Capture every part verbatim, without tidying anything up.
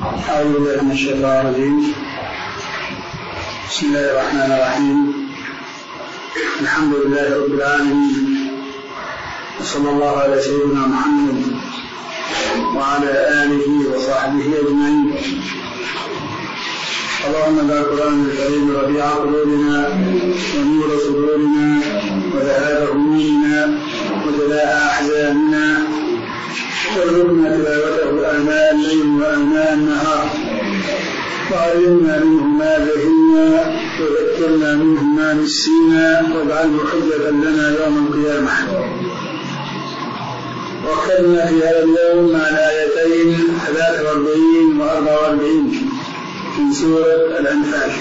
أعوذ بالله من الشيطان الرجيم. بسم الله الرحمن الرحيم. الحمد لله رب العالمين، وصلى الله على سيدنا محمد وعلى آله وصحبه أجمعين. اللهم اجعل القرآن الكريم ربيع قلوبنا ونور صدورنا وذهاب همومنا وجلاء أحزاننا، وارزقنا تلاوته آناء الليل وآناء النهار، وعلمنا منه ما جهلنا وذكرنا منه ما نسينا، واجعله حجة لنا يوم القيامة. وأخذنا في هذا اليوم مع الآيتين ثلاثة وأربعين وأربعة وأربعين من سورة الأنفال،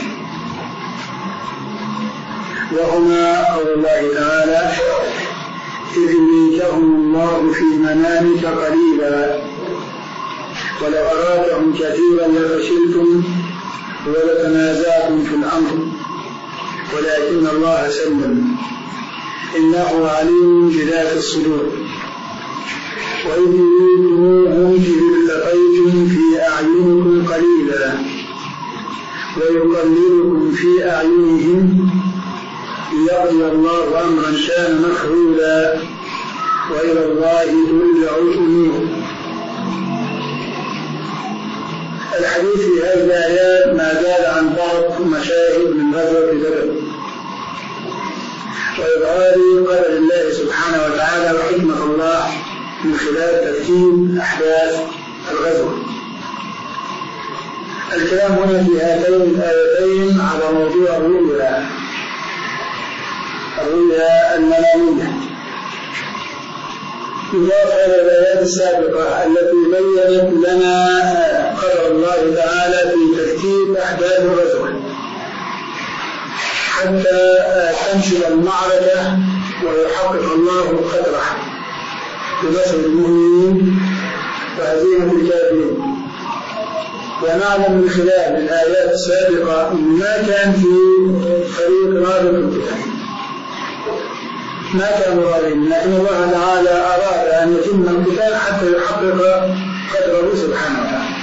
وهما قول الله تعالى: إذ يريكهم الله في منامك قليلا ولو أراكهم كثيرا لفشلتم ولتنازعتم في الأمر ولكن الله سلم إنه عليم بذات الصدور. وإذ يريكموهم إذ التقيتم في أعينكم قليلا ويقللكم في أعينهم ليقضي الله أمرا كان مفعولا وإلى الله ترجع الأمور. الحديث في هذه الآيات ما زال عن بعض مشاهد من غزوة بدر وإظهار قدر الله سبحانه وتعالى وحكمة الله من خلال ترتيب أحداث الغزوة. الكلام هنا في هاتين الآيتين على موضوع الرؤيا الرؤيا المنامية، إضافة إلى الآيات السابقة التي بيّنت لنا قدر الله تعالى في ترتيب أحداث الغزوة حتى تنشل المعركة ويحقق الله قدره بنصر المؤمنين وهزيمة الكافرين. ونعلم من خلال الآيات السابقة أن ما كان في فريق ناظر القتال، ما كانوا راضين، لكن الله تعالى أراد أن يتم القتال حتى يحقق قدره سبحانه وتعالى.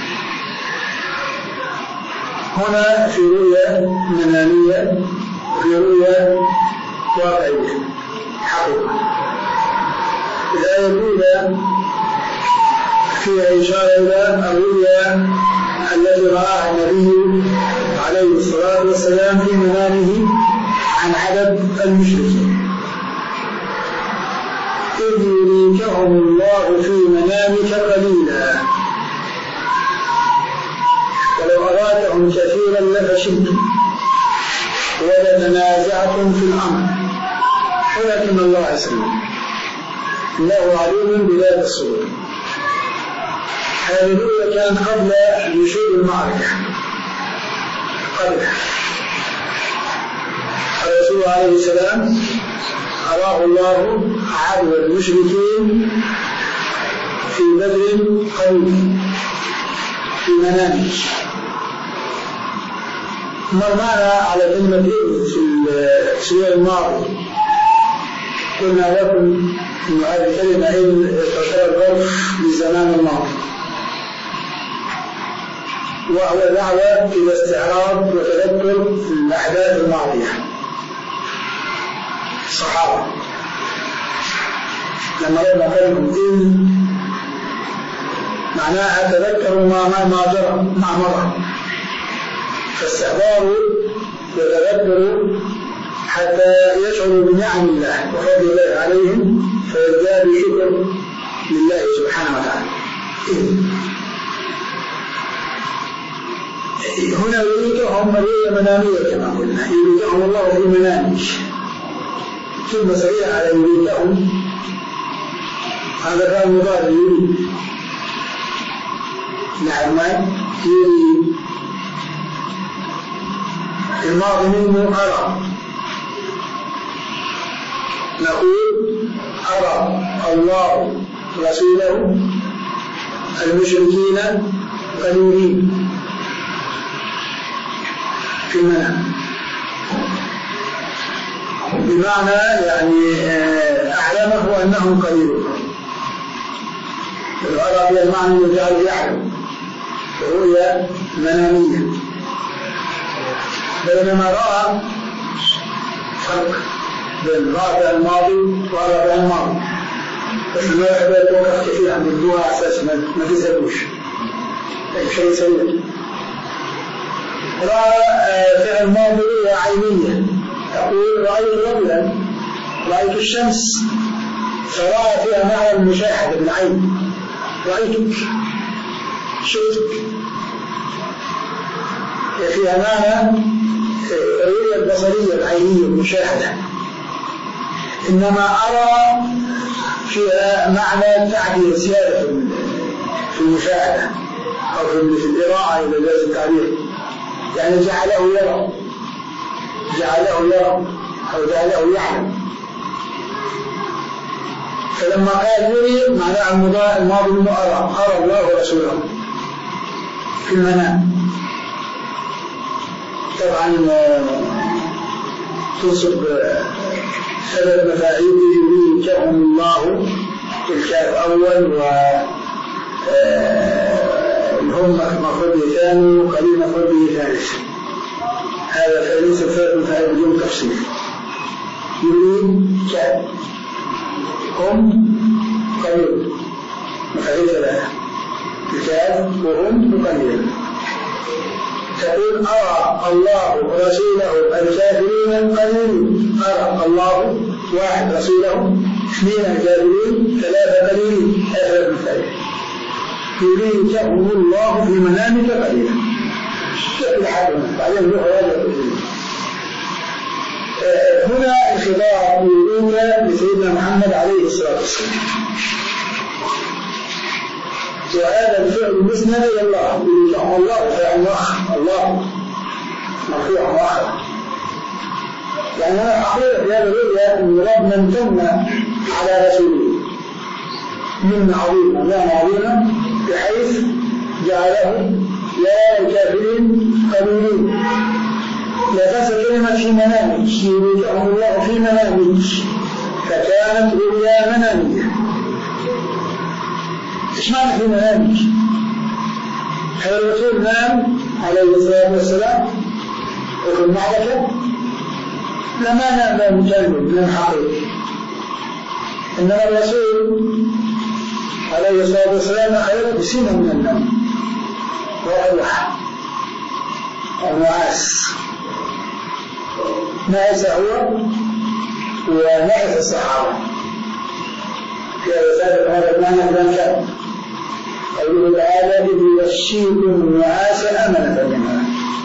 هنا في رؤيا منامية وفي رؤيا واقعية حقيقة. الآية الأولى فيها إشارة إلى الرؤيا التي رآها النبي عليه الصلاة والسلام في منامه عن عدد المشركين. إذ يريكهم الله في منامك قليلا ولو أراكهم كثيرا لفشلتم ولتنازعتم في الأمر ولكن الله سلم إنه عليم بذات الصدور. هذه الرؤيا كان قبل نشوء المعركة، قبل الرسول عليه السلام أراه الله عدو المشركين في بدر قريب في منامه. مر معنا على كلمة إذ في السورة الماضية، قلنا لكم أن هذه الكلمة إذ تعتبر ظرف للزمان الماضي، وهو دعوة إلى استعراض وتذكر الأحداث الماضية. الصحابة لما قلنا كلمة إذ معناها تذكروا ما ما جرى ما مر، فاستحضاروا وتذكروا حتى يشعروا بنعم الله وفضل الله عليهم فيزدادوا شكر لله سبحانه وتعالى. هنا يريدهم رؤيا منامية كما قلنا، يريدهم الله في منامك، ثم سريع على يريدهم، هذا كان مضارع يريد، نعم يريد الماضي منه أرى، نقول أرى الله رسوله المشركين قليلين في المنام، بمعنى يعني أعلمه أنهم قليلون. الأرى هي المعنى الذي يعلم رؤيا منامية. بينما رأى فرق بين رأى فعل الماضي ورأى فعل الماضي، بس ما يحب يتوقف كثير عند الدواء على أساس ما تزهدوش شيء سيء. رأى فعل الماضي رؤيا عينية، تقول رأيت رجلا، رأيت الشمس، فرأى فيها معنى المشاهدة بالعين، رأيتك، شفتك، فيها معنى الرؤية البصرية العينية المشاهدة. إنما أرى فيها معنى تعبير زيادة في المشاهدة أو في القراءة إلى جاز التعبير، يعني جعله يرى، جعله يرى أو جعله يعلم. فلما قال يري معناه الماضي منه أرى، أرى الله ورسوله في المنام. طبعا تنصب سبب مفاعيل يريكهم الله الكاف أول، و هم مفعول به ثاني وقليل مفعول به ثالث. هذا فليس فرق مفاعيل بدون تفصيل. يريك هم قليل مفاعيل ثلاثة، الكاف وهم قليل. تقول أرى الله رسوله الكافرين قليل، أرى الله واحد رسوله، اثنين الكافرين، ثلاثة قليل، هذا مثال. يريكهم الله في منامك قليلا، كيف حدنا بعدين له هذا. هنا الخطاب الأولى لسيدنا محمد عليه الصلاة والسلام، وهذا الفعل مسند إلى الله، الله فعل مؤخر، الله مرفوع مؤخر. يعني أنا حقيقة في هذا الرؤيا أن رب من امتن على رسوله من عظيمة، من عظيمة، بحيث جعله يا الكافرين قليلين. لا تنسى كلمة في منامك، يريكهم الله في منامك، فكانت رؤيا منامية. إيش معنى في منامك؟ هذا الرسول نام عليه الصلاة والسلام وفي المعركة، لما نام مجرد من حقيقي، إنما الرسول عليه الصلاة والسلام أخذ بسنة من النوم وأروح النعاس. نعس هو ونعس الصحابة في رسالة هذا المعنى كان كان قوله تعالى إذ يغشيكم النعاس أمنة منها.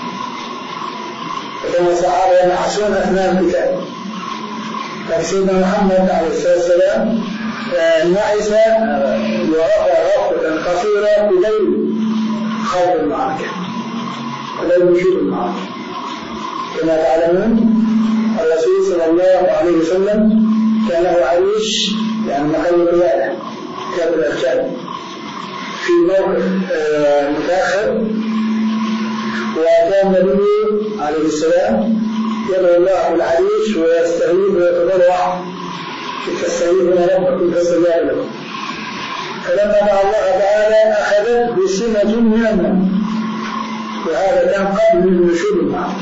فكان الصحابة ينعسون أثناء القتال، فسيدنا محمد عليه الصلاة والسلام نعس ورفع رفعة قصيرة قليل خوف المعركة، قليل وجود المعركة. كما تعلمون الرسول صلى الله عليه وسلم كان له عريش، يعني محل قيادة كتاب الأركان في موقف متأخر، وكان النبي عليه السلام يدعو الله العريش ويستغيث ويتضرع فاستغيثوا ربكم فاستجاب لكم. فلما دعا الله تعالى أخذت بسمة من النوم، وهذا كان قبل النشوء المعركة.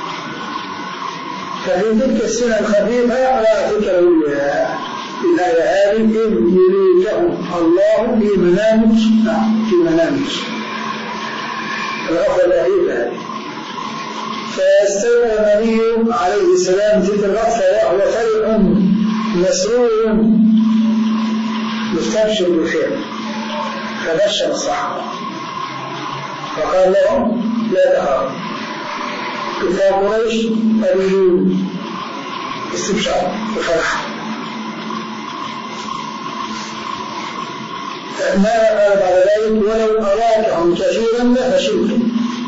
ففي تلك السنة الخفيفة لا ذكر الآية هذه إذ يريكهم الله في منامك، في منامك الغفلة الأخيرة هذه. فيستوى النبي عليه السلام تلك الغفلة وهو فرح مسرور مستبشر بالخير، فبشر الصحابة فقال لهم لا تخافوا، كفار قريش قليلون، استبشار وفرح. ماذا قال بعد ذلك؟ ولو أراكهم كثيرا لفشلتم.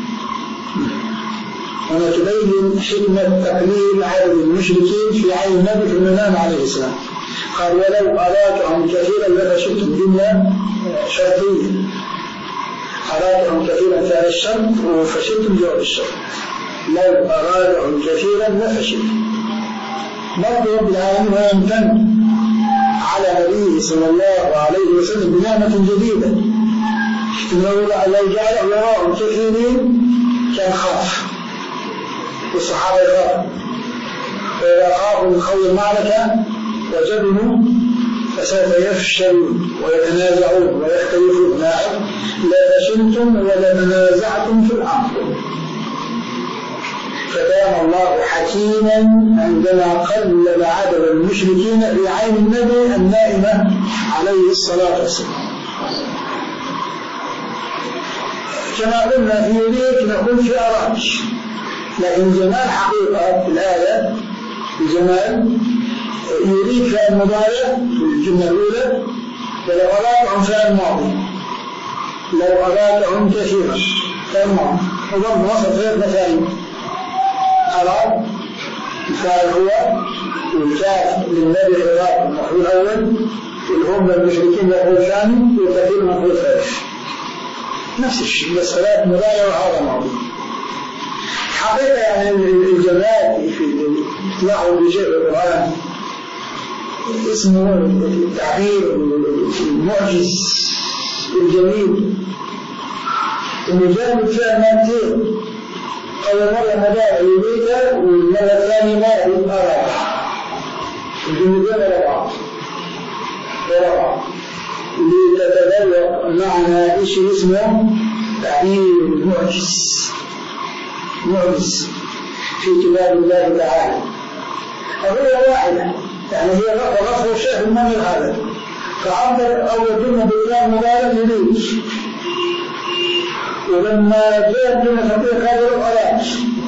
هنا تبين حكمة تقليل عدد المشركين في عين النبي في المنام عليه السلام. قال ولو أراكهم كثيرا لفشلتم، جملة شرطية، أراكهم كثيرا فعل الشرط وفشلتم جواب الشرط. لو أراكهم كثيرا لفشلتم. برضو رب العالمين يمتن على نبيه صلى الله عليه وسلم بنعمة جديدة إنه لو جعل وراءهم كثيرين كان خاف والصحابة يخافوا، وإذا خافوا من خوض المعركة وجبنوا فسوف يفشلون ويتنازعون ويختلفون. لفشلتم ولتنازعتم في الأمر. فكان الله حكيما عندما قلل عدد المشركين في عين النبي النائمة عليه الصلاة والسلام. كما قلنا في يريك نقول في أراك، لكن جمال حقيقة الآية الجمال يريك في المضارع في الجملة الأولى، ولو أراكهم في الماضي، لو أراكهم كثيرا في الماضي، وضم وصف غير مثالي. أراد الفاعل هو والكاف للنبي الإراك المفعول الأول، والهم المشركين المفعول الثاني، والكثير المفعول الثالث. نفس الشيء بس ثلاث مضارع وهذا ماضي. حقيقة يعني الجمال في اطلاعه بجهة القرآن اسمه التعبير المعجز الجميل، إنه جانب فيها مادتين، أول مرة مضارع يريد والمرة الثانية ماضي أراد، الجملتين ورا بعض ورا بعض لتتذوق معنى إيش اسمه تعبير المعجز، معجز في كتاب الله تعالى. الرؤية واحدة يعني هي غفر شيء من هذا، فعبر أول جملة بالله مبارك يريد، ولما جاءت جملة تطبيق هذا الألاج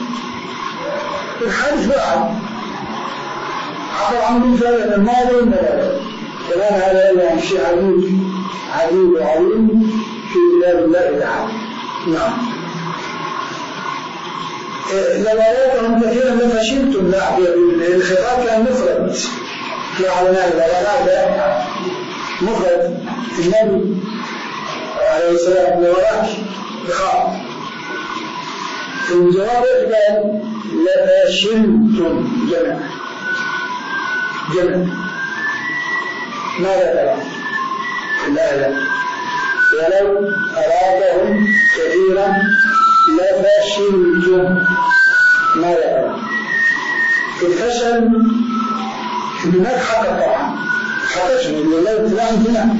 الحدث واحد عبر عن بالفعل الماضي والمبارك. كمان هذا يعني شيء عجيب عجيب وعظيم في كتاب الله تعالى. نعم. لو أراكهم كثيرا لفشلتم، لا الخطاب كان مفرد، لا على ماذا هذا مفرد. النبي عليه السلام وراك بخاف، الجواب قال لفشلتم جمع جمع. ماذا ترى؟ لا لا ولو أراكهم كثيرا لفشلتم. ماذا ترى؟ الفشل هناك حقق طبعا حققنا لله فلان هنا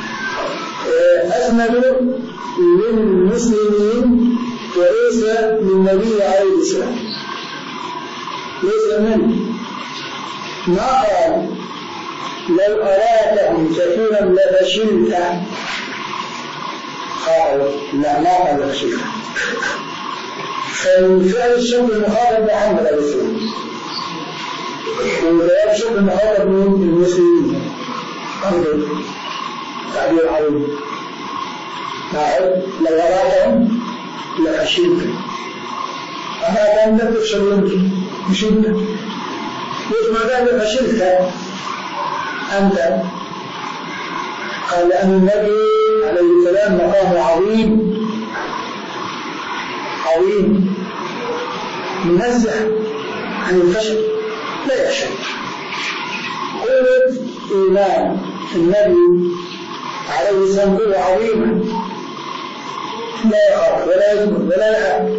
أسندوا للمسلمين وليس للنبي عليه السلام، ليس منه. ما قال لو أراكهم كثيرا لفشلت، قال لا ما قال لفشلت. فالفعل الشرط المخاطب محمد عليه السلام، والجواب الشرط المخاطب من المسلمين. انظر تعبير عظيم. نعم لو أراكهم لفشلت، أما كان لم تفشل أنت فشلت، وإذ ما قال لفشلت أنت؟ قال لأن النبي عليه السلام مقامه عظيم عظيم منزه عن الفشل لا يفشل. قوة إيمان النبي عليه السلام قوة عظيمة، لا يخاف ولا يزمن ولا يهاب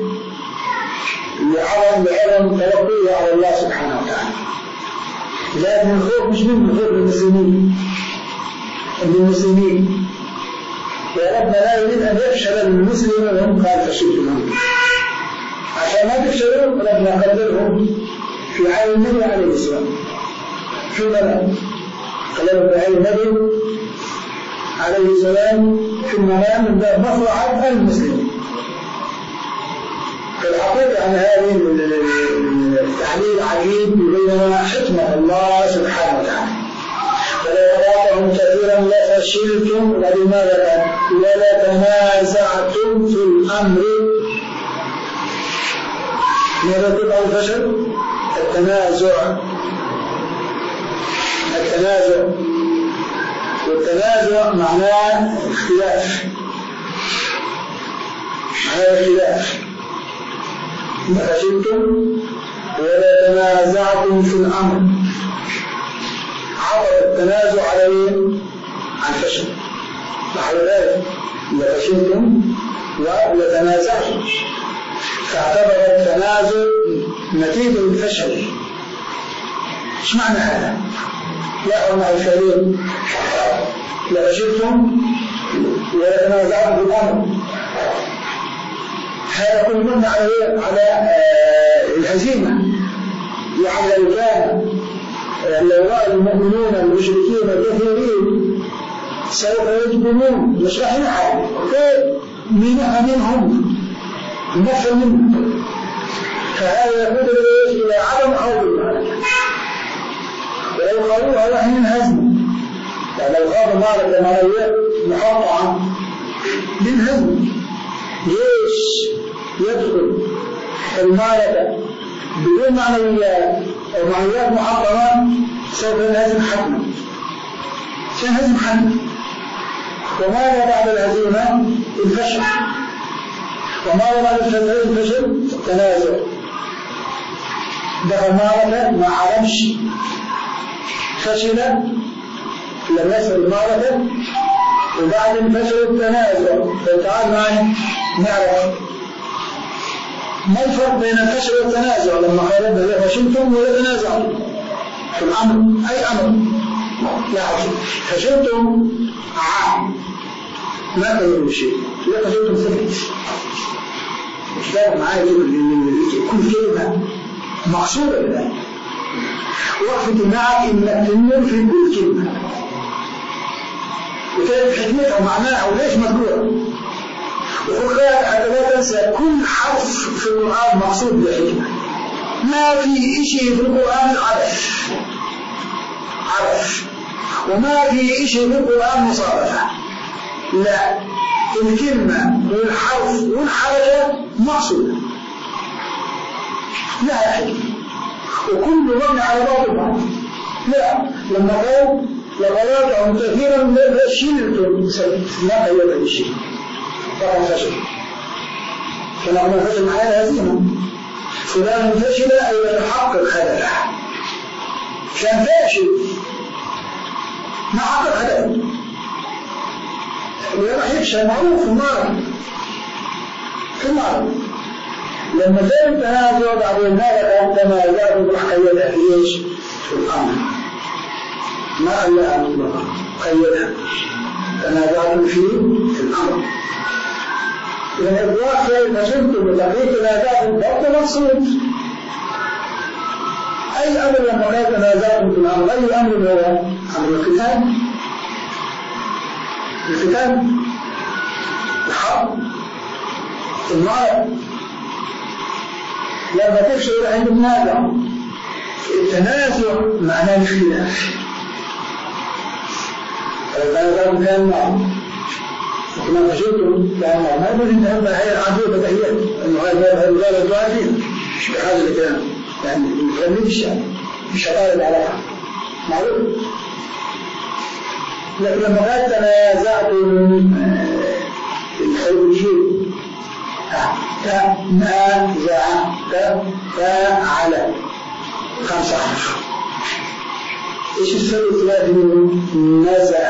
لعظم بعظم توكله على الله سبحانه وتعالى. لكن الخوف مش منه، الخوف من المسلمين من المسلمين وربنا لا يريد أن يفشل المسلم وهم قال فشلتم، عشان ما تفشلوا ربنا قدرهم في عين النبي عليه السلام في المنام، قدرهم في عين النبي عليه السلام في المنام من باب مصلحة المسلمين. في الحقيقة أن هذه التحليل عجيب يبين حكمة الله سبحانه وتعالى. ولو أراكهم كثيرا لفشلتم، ولماذا؟ ولتنازعتم في الأمر. ماذا تبع الفشل؟ التنازع التنازع والتنازع معناه اختلاف، معناه اختلاف. فشلتم ولا تنازعتم في الأمر، عوض التنازع عليه عن فشل. نحو ذلك لفشلتم وتنازعتم، فاعتبر التنازل نتيجة الفشل. ايش معنى هذا؟ لا مع الفعلين لفشلتم وتنازعتم في الأمر، هذا كل مبنى على على الهزيمة. يعني لو كان لو رأى المؤمنون المشركين الكثيرين سوف يجبنون مش راح ينحل من منهم نفع منهم، فهذا يقود إلى عدم خوض المعركة. ولو خاضوها راح ينهزم، يعني لو خاضوا معركة معنوية محطعة ينهزم. جيش يدخل المعركة بدون معنويات أو معنويات محطمة سوف ينهزم حتما، سينهزم حتما. وماذا بعد الهزيمة؟ الفشل. وماذا بعد الفشل؟ التنازع. دخل معركة ما عرفش، فشل لم يسر المعركة، وبعد الفشل التنازع. فتعال معي نعرف ما الفرق بين الفشل والتنازع. لما قال إذا فشلتم وتنازعتم في الأمر أي أمر، لا فشلتم عام ما تقولوا شيء، لا فشلتم ثبت. مش لازم معايا كل كلمة مقصودة بالله، وقفة معك إنك تنمر في كل كلمة وتعرف حكمتها ومعناها وليش مذكورة. وخلال حتى لا تنسى كل حرف في القرآن مقصود بالحكمة. ما في شيء في القرآن عبث عبث، وما في شيء في القرآن مصادفة. لا، الكلمة والحرف والحركة مقصودة لها حكمة، وكل مبني على بعضها. لا، لما قال لغلاطهم كثيرا من شلتم ما قيد بالشيء فهو فشل. فنحن فشل معنا هزيمة. فلان فشل أي يتحقق هدفه، كان فاشل ما حقق هدفه، وراح يفشل معروف في المعركة في المعركة. لما كان التنازع بعد المعركة تنازعوا راح قيدها في ايش؟ في الأمر، ما خلاها مطلقا، قيدها تنازعوا فيه في الأمر. إذا الإطلاق فإن فشلتم وتقييد تنازعتم فهو مقصود. أي أمر لما قال تنازعتم في الأمر؟ أي أمر هو؟ أمر القتال، القتال، الحرب، المعركة. لما تفشل عند التنازع، التنازع معناه الاختلاف. فالتنازع كان معه وكما فشلتم كان معه. ما يقول إن هم هي العدو بتهيئ إنه هذا الغالة الدعاتين مش بهذا الكلام، يعني مفهمين الشعب مش هطالب العلاقة معروف. لكن لما قال تنازعتم الحربيين تنازع تفاعل خمسة حرف. ايش السبب ثلاثة منهم؟ نزع،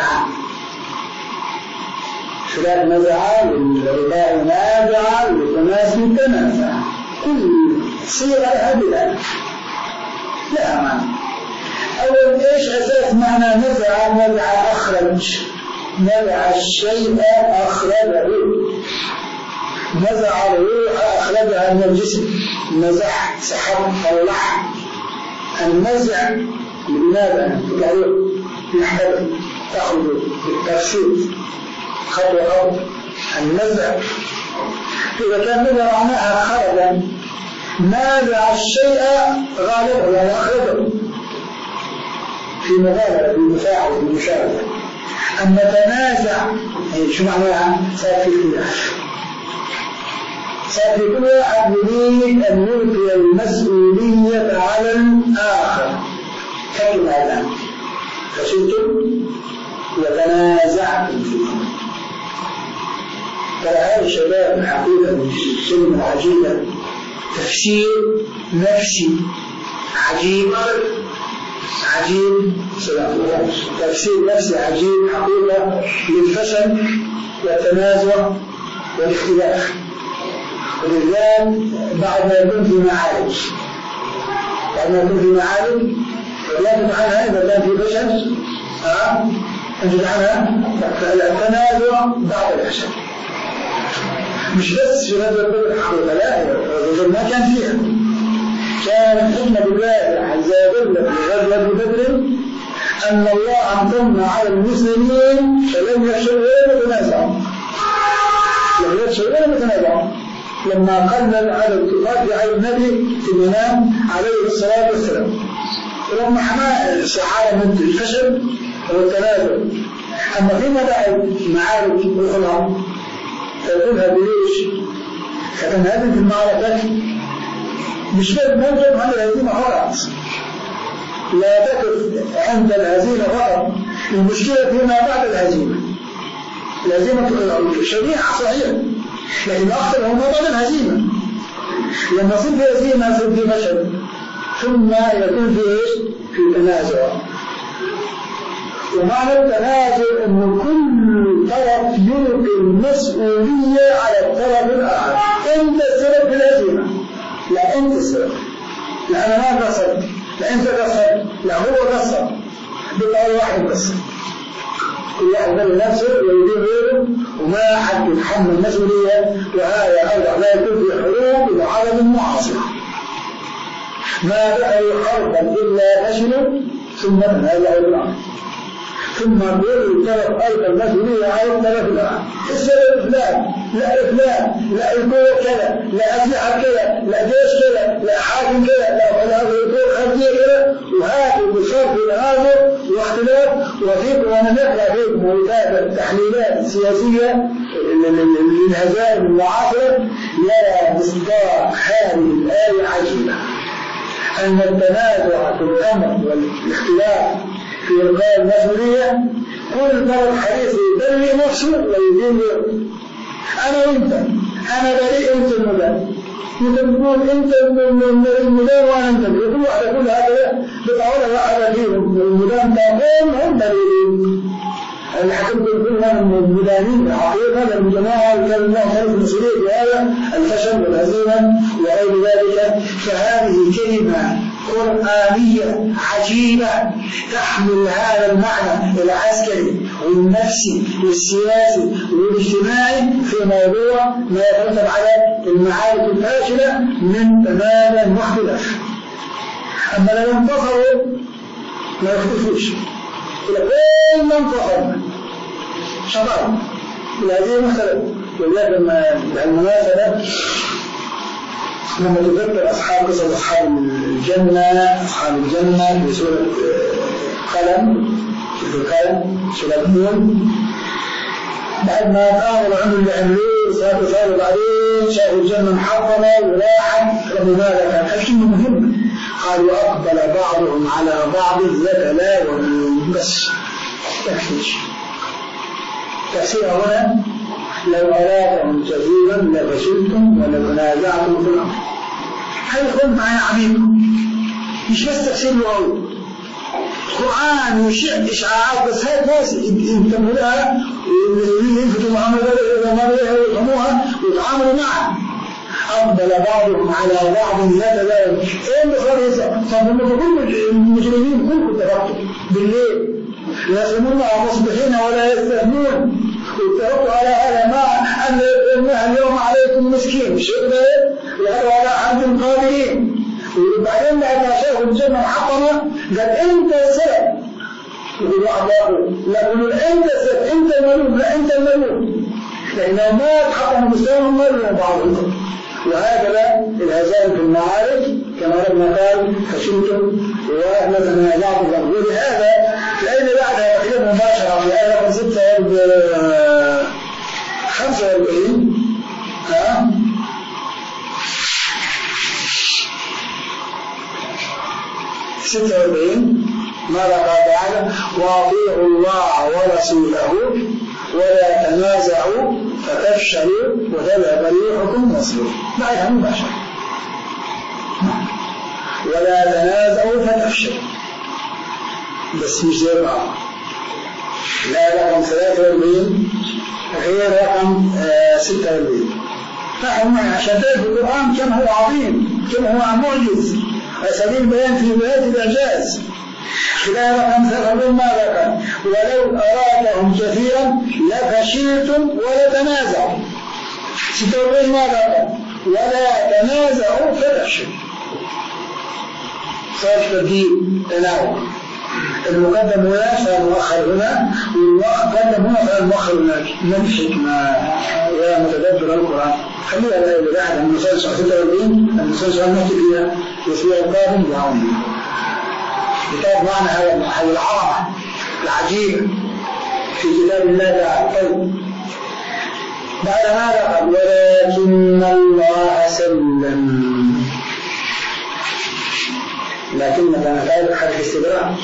ثلاث نزع، والرباع نازع، والخماس تنازع. كل صيغة لها بلاد لها معنى. أول إيش أساس معنى نزع؟ نزع أخرج، نزع الشيء أخرجه، نزع الروح أخرجها من الجسم، نزح سحب طلع. النزع لماذا تطلع يحتاج تأخذ بالتفسير خطوة خطوة. النزع إذا كان نزع معناها خرجا، نازع الشيء غالبا يعني أخرجه في مغالبة، في مفاعل، في مشاركة. أما تنازع شو معناها؟ صار في خلاف، صار في كل واحد يريد أن يلقي المسؤولية على الآخر. كلمة الآن فشلتم وتنازعتم في الأمر. ترى هذا الشباب حقيقة كلمة عجيبة، تفسير نفسي عجيب عجيب، تفسير نفسي عجيب حقيقة للفشل والتنازع والاختلاف، والإذلال بعد ما يكون في معارك بعد ما يكون في معارك فلا تتعنها إذا كان في فشل ها أن تتعنها التنازع بعد الفشل، مش بس في غزوة بدر الحقيقة، لا غزوة ما كان فيها، كانت حكمة الله عز وجل في غزوة بدر أن الله أمطرنا على المسلمين فلم يخشوا ولا يتنازعوا لم يخشوا ولا يتنازعوا لما قل على الكفار على النبي في المنام عليه الصلاة والسلام، ولما حمى الصحابة من الفشل والتنازع. أما فيما بعد معارك أخرى تكونها بليش فتنهزم في المعركة مش بس موجب عن الهزيمة فقط، لا تقف عند الهزيمة فقط، المشكلة فيما بعد الهزيمة. الهزيمة شريعة صحيحة لكن أخطر هو ما بعد الهزيمة، لما يصير في هزيمة يصير في فشل ثم يكون في ايش؟ في تنازع. ومعنى التنازع أن كل طرف يلقي المسؤولية على الطرف الآخر، أنت السبب في الهزيمة، لا أنت السبب، لا أنا ما قصرت، لا أنت قصرت، لا هو قصر، بالله واحد قصر، كل واحد من نفسه ويدين غيره وما حد يتحمل المسؤولية. وهذا أوضح لا يكون في حروب إلى عدد معاصرة ما دخلوا حربا إلا فشلوا ثم تنازعوا بالأمر، ثم كل طرف ألقى المسؤولية على الطرف الآخر، السبب فلان، لا فلان، لا الكور كذا، لا أسلحة كذا، لا جيش كذا، لا حاكم كذا، لا الكور خارجية كذا، وهذا بصرف الهذا واختلاف وفيق ونقرأ فيك مولدات التحليلات السياسية للهزائم المعاصرة يرى مصداق هذه الآية عجيبة، أن التنازع في الأمر والاختلاف في إلقاء المسؤولية كل مرة حريص يبرئ نفسه ويدين غيره. أنا وأنت، أنا بريء أنت المدان، أنت تقول أنت المدان وأنا أنت، كل واحد يقول هذا بتعود على فيهم المدان تقول هم بريئين. اللي حكمت كلهم المدانين الحقيقة الجماعة كان الله خلق المسؤولية في هذا الفشل والهزيمة وغير ذلك. فهذه كلمة قرآنية عجيبة تحمل هذا المعنى العسكري والنفسي والسياسي والاجتماعي في موضوع ما يترتب على المعارك الفاشلة من تماما واختلاف. أما لو انتصروا ما يختلفوش كل من انتصر شطر هذه مسألة. ولذلك بالمناسبة لما تذكر أصحاب قصص أصحاب الجنة أصحاب الجنة في سورة قلم في القلم سورة نون بعد ما تآمروا عنه اللي عملوه صاروا صاروا بعدين شافوا الجنة محطمة وراحت لماذا كان الكلمة مهمة قالوا أقبل بعضهم على بعض يتلاومون بس تكفيش. تفسير هنا لو أرادهم تزيدا لفشلتم ولتنازعتم في الأمر. هل يكون معي عميق مش بس تفسير لغوي، القرآن يشع إشعاعات بس هاي الناس ينتملها ويلفتوا معاملها ويفهموها ويتعاملوا معها. أقبل بعضهم على بعض يتلاومون. إيه بخارج فهم كل المجرمين كلكم تفقتوا بالليل يصومونها مصبحين ولا يستثنون واتفقوا على هذا ما أن إنها اليوم عليكم مسكين شيء وهذا على عبد قادرين. وبعدين بعد ما شافوا الجنة محطمة قال أنت السبب. يقولوا أعضاءه لا يقولوا أنت السبب أنت الملوك لا أنت الملوك لأنه ما تحطم مسلمهم مرة بعضهم. وهكذا الهزائم في المعارك كما ربنا قال فشلتم وإحنا تنازعتم في الأمر. ولهذا الآية بعدها وحيدا مباشرة في آية رقم ستة خمسة وأربعين ها ستة وأربعين ماذا قال تعالى وأطيعوا الله ورسوله ولا تنازعوا فتفشلوا وتذهب ريحكم واصبروا. بعدها مباشرة ولا تنازعوا فتفشلوا بس مش زي بعض. لا رقم ثلاثة وأربعين غير رقم ستة وأربعين. نحن عشان تعرف القرآن كم هو عظيم، كم هو معجز، أساليب بيان في بداية الإعجاز. خلال رقم ثلاثة ماذا قال؟ ولو أرادهم كثيرا لفشلتم ولتنازعوا. ستة وأربعين ماذا قال؟ ولا تنازعوا فلفشلوا. صار تبديل تناوع، المقدم هنا فالمؤخر هنا، والمقدم هنا فالمؤخر هناك. ما الحكمة يا متدبر القرآن؟ خليها الآية اللي بعدها من نصوص ستة وأربعين، النصوص نحكي فيها الأسبوع القادم بعون الله. كتاب معنى هذا العظمة العجيب في كتاب الله تعالى. طيب بعد ماذا قال؟ ولكن الله سلم. لكن كان قائل حرف استدراج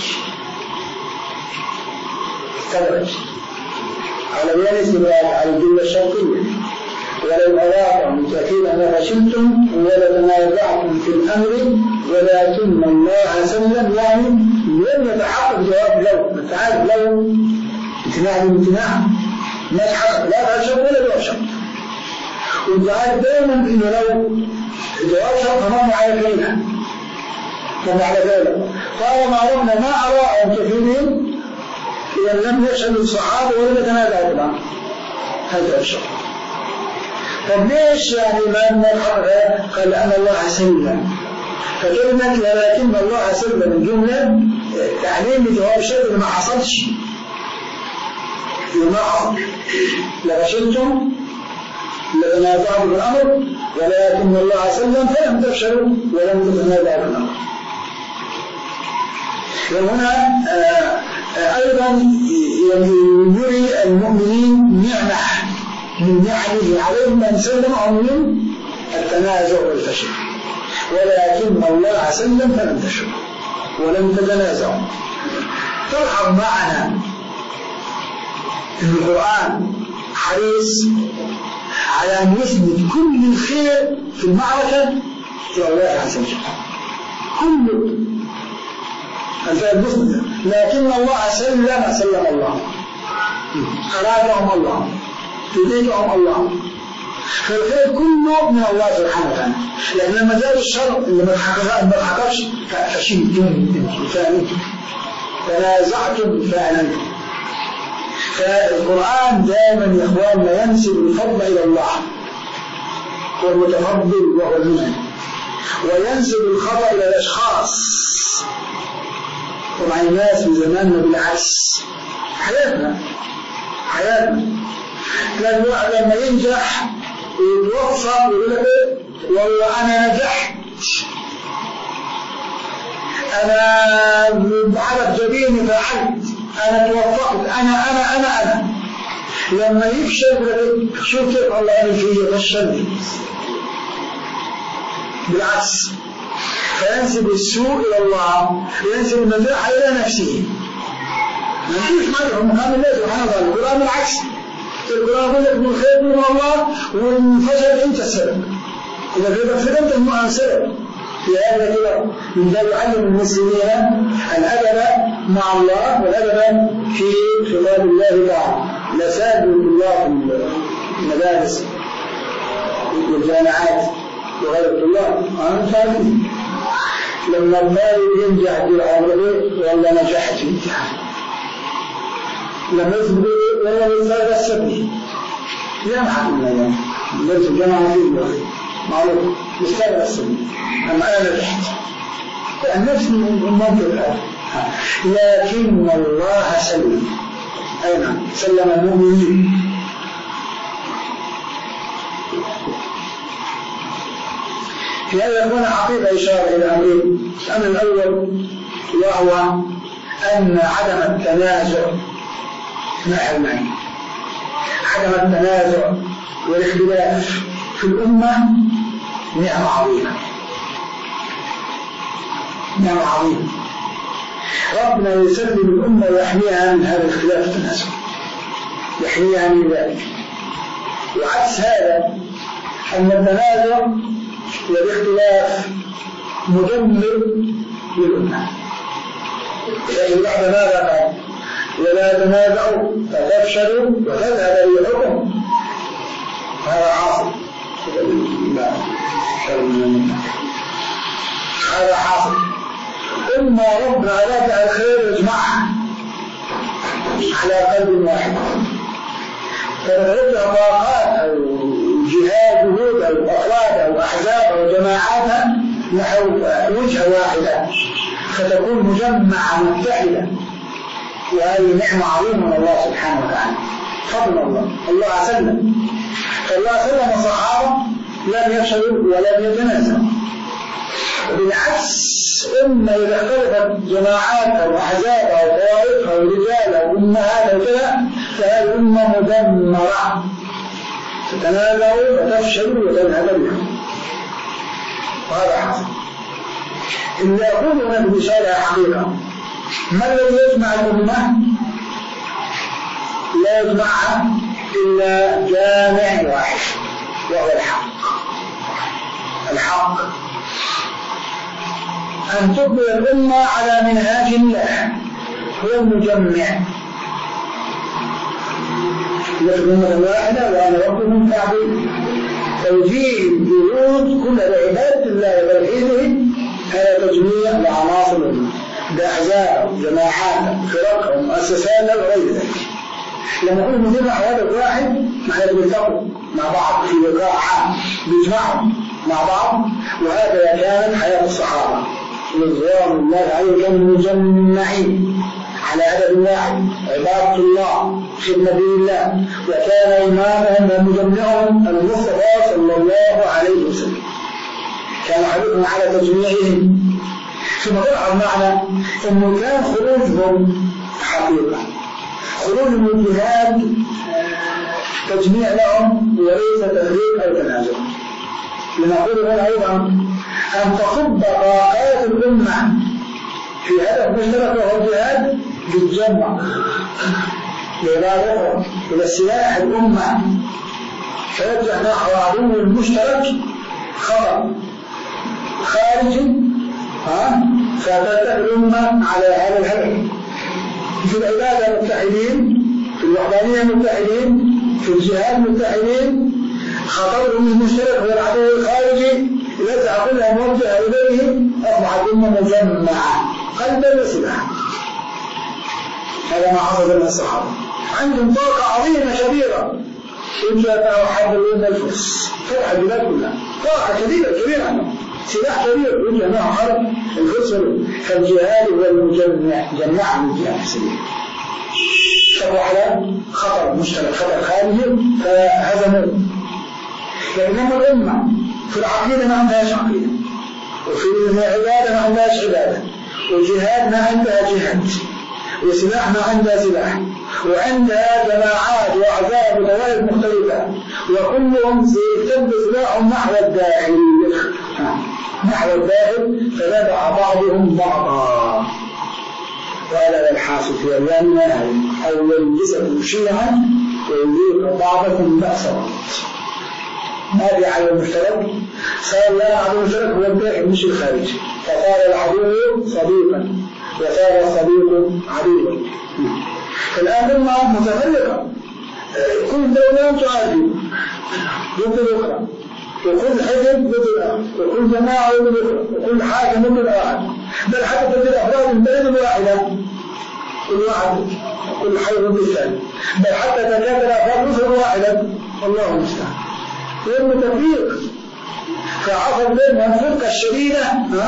استدرج على بيان استدراج على الجملة الشرطية. ولو أراكم كثيرا لفشلتم ولتنازعتم في الأمر ولكن الله سلم، يعني لم يتحقق جواب لو. انت عارف لو امتناع الامتناع ما يتحقق لا جواب شرط ولا جواب شرط، وانت عارف دائما انه لو جواب شرط فما على فيها فما على ذلك. قال ما رمنا ما أراءهم كثيرين إذا لم يشهد الصحابة ولم يتنازعوا في الأمر، هذا الشرط. طب ليش يعني ما أن الحق قال أن الله سلم؟ فكلمة ولكن الله سلم الجملة تعليم لجواب شرط اللي ما حصلش، اللي ما حصل. لفشلتم لتنازعوا في الأمر ولكن الله سلم فلم تفشلوا ولم تتنازعوا في الأمر. وهنا أيضا يري المؤمنين نعمة من نعمه عليهم أن سلمهم من التنازع والفشل، ولكن الله سلم فلم تفشلوا ولم تتنازعوا. تلحظ معنا أن القرآن حريص على أن يثبت كل الخير في المعركة إلى الله عز وجل، كله الفعل مثبت. لكن الله سلم سلم الله، أرادهم الله، تريدهم الله، فالخير كله من الله سبحانه وتعالى. لأن لما جاء الشر اللي ما تحققش فشلتم فعلا، تنازعتم فعلا. فالقرآن دائما يا إخواننا ينسب الفضل إلى الله، هو المتفضل وهو المنعم، وينسب الخطأ إلى الأشخاص. طبعا الناس في زماننا بالعكس، حياتنا حياتنا لأن الواحد لما ينجح ويتوفق ويقول لك والله أنا نجحت، أنا بعرف جبيني فعلت، أنا توفقت، أنا أنا أنا أنا لما يفشل يقول لك شوف كيف الله أنا فيه فشلني. بالعكس، فينسب السوء إلى الله، ينسب النجاح إلى نفسه. ما فيش معرفة مقام الله سبحانه وتعالى. القرآن بالعكس، القرآن يقول لك من خير من الله والفشل أنت السبب، إذا كنت فشلت أنت السبب. في هذا كده من ذلك يعلم المسلمين الأدب مع الله والأدب في خطاب الله تعالى. لساد الله في المدارس والجامعات وغير الطلاب أنا فاهمين لما الطالب ينجح في عمره والله نجحت في الامتحان، لما يثبت والله يصير السبب لا محل لنا درس الجامعة في الله معروف يصير السبب، أما أنا نجحت النفس المنطق الآن. لكن الله سلم، أين سلم المؤمنين. في هذا يكون حقيقة إشارة إلى أمرين. الأمر الأول وهو أن عدم التنازع نحو المعنى، عدم التنازع والاختلاف في الأمة نعمة عظيمة، نعمة عظيمة. ربنا يسلم الأمة ويحميها من هذا الاختلاف والتنازع، يحميها من ذلك. وعكس هذا أن التنازع والاختلاف مدمر للأمة. لأن بعد ماذا قال؟ ولا تنازعوا فتفشلوا وتذهب ريحكم. هذا حاصل هذا حاصل إما ربنا لا الخير يجمعها على قلب واحد، فترجع طاقات أو جهات جهود أو أفراد أو أحزاب أو جماعات نحو وجهة واحدة فتكون مجمعة متحدة، وهذه نعمة عظيمة من الله سبحانه وتعالى، فضل الله. الله سلم فالله سلم الصحابة لم يفشلوا ولم يتنازعوا. بالعكس إما إذا اختلفت جماعات أو أحزاب أو طوائف أو رجال أو أمهات أو كذا فهذه الأمة مدمرة، تتنازعوا وتفشلوا وتذهب بهم. وهذا حصل. اللي أقول هنا برسالة حقيقة، ما الذي يجمع الأمة؟ لا يجمعها إلا جامع واحد وهو الحق. الحق أن تقبل الأمة على منهاج الله هو المجمع. لكم أمة واحدة وأنا ربكم فاعبدون. توجيه جهود كل عبادة الله وتوحيده هذا تجميع لعناصر الأمة بأحزاب جماعات فرق ومؤسسات وغير ذلك. لما نقول نجمع هدف واحد معناه بيلتقوا مع بعض في لقاء عام بيجمعوا مع بعض. وهكذا كانت حياة الصحابة رضوان الله عليهم، كانوا مجمعين على هدف واحد عبادة الله خدمة الله، وكان إمامهم ومجمعهم المصطفى صلى الله عليه وسلم، كان حريصا على تجميعهم. ثم طلع المعنى أنه كان خروجهم حقيقة، خروج من الجهاد تجميع لهم وليس تفريق أو تنازل. لنقول هنا أيضا أن تصب طاقات الأمة في هدف مشترك وهو الجهاد بالجمع لإرادة إلى سلاح الأمة فيرجع نحو عدو المشترك خطر خارجي فتتبع الأمة على هذا الهدف. في العبادة متحدين، في الوحدانية متحدين، في الجهاد متحدين. خطرهم المشترك هو العدو الخارجي يسعى كلها موجهة إليه، أصبحت الأمة مجمعة قلبا وسلاحا. هذا ما حصل من الصحابة، عندهم طاقة عظيمة كبيرة إلا حد الأمة الفرس فتح البلاد كلها، طاقة كبيرة كبيرة عنهم، سلاح كبير يجي معه حرب الفرس. فالجهاد هو المجمع، جمعهم الجهاد السبيل. شروا على خطر مشترك خطر خارجي فهزموا. لكنهم الأمة في العقيدة ما عندهاش عقيدة، وفي العبادة ما عندهاش عبادة، والجهاد ما عندها جهاد، وسلاح ما عندها سلاح، وعندها جماعات وأعزاب وطوائف مختلفة، وكلهم سيتم سلاحهم نحو الداخل نحو الداخل فنبع بعضهم بعضا. وهذا الحاصل في أيامنا هذه، أو يلبسكم شيعا ويذيق بعضكم بأس بعض. هذه على المشترك صار لا عدو المشترك هو الداخل مش الخارج، فصار العدو صديقا وصار الصديق عدوا. الآن الأمة متفرقة، كل دولة تعادي ضد الأخرى، وكل حزب ضد الآخر، وكل جماعة ضد الأخرى، وكل حاكم ضد الآخر، بل حتى ضد أفراد البلد الواحدة كل واحد كل حي ضد الثاني، بل حتى تكاد الأفراد أسر واحدة. الله المستعان. لأنه تفريق فعصر بينهم الفرقة الشديدة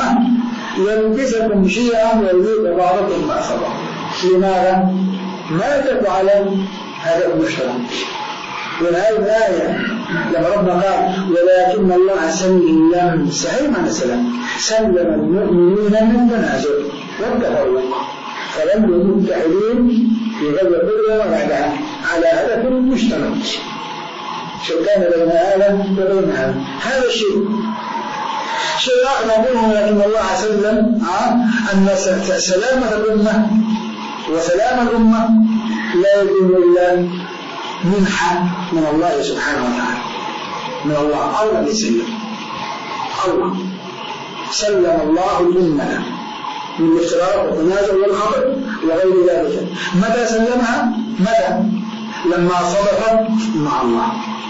يلبسكم شيئا ويذيق بعضكم بأس بعض. لماذا؟ ما تفعل هذا المشترك. وهذه الآية لما ربنا قال ولكن الله سلم سلم عن السلام سلم المؤمنين من تنازل والتفرق فلم يكونوا متحدين في غزوة بدر وبعدها على هدف مشترك شتان بين هذا وبين هذا. هذا الشيء شيء آخر نقوله لكن الله سلم أن سلامة الأمة وسلام الأمة لا يكون إلا منحة من الله سبحانه وتعالى، من الله. الله يسلم، الله سلم الله الأمة من الافتراق والتنازع والخطأ وغير ذلك. متى سلمها؟ متى؟ لما صدقت مع الله.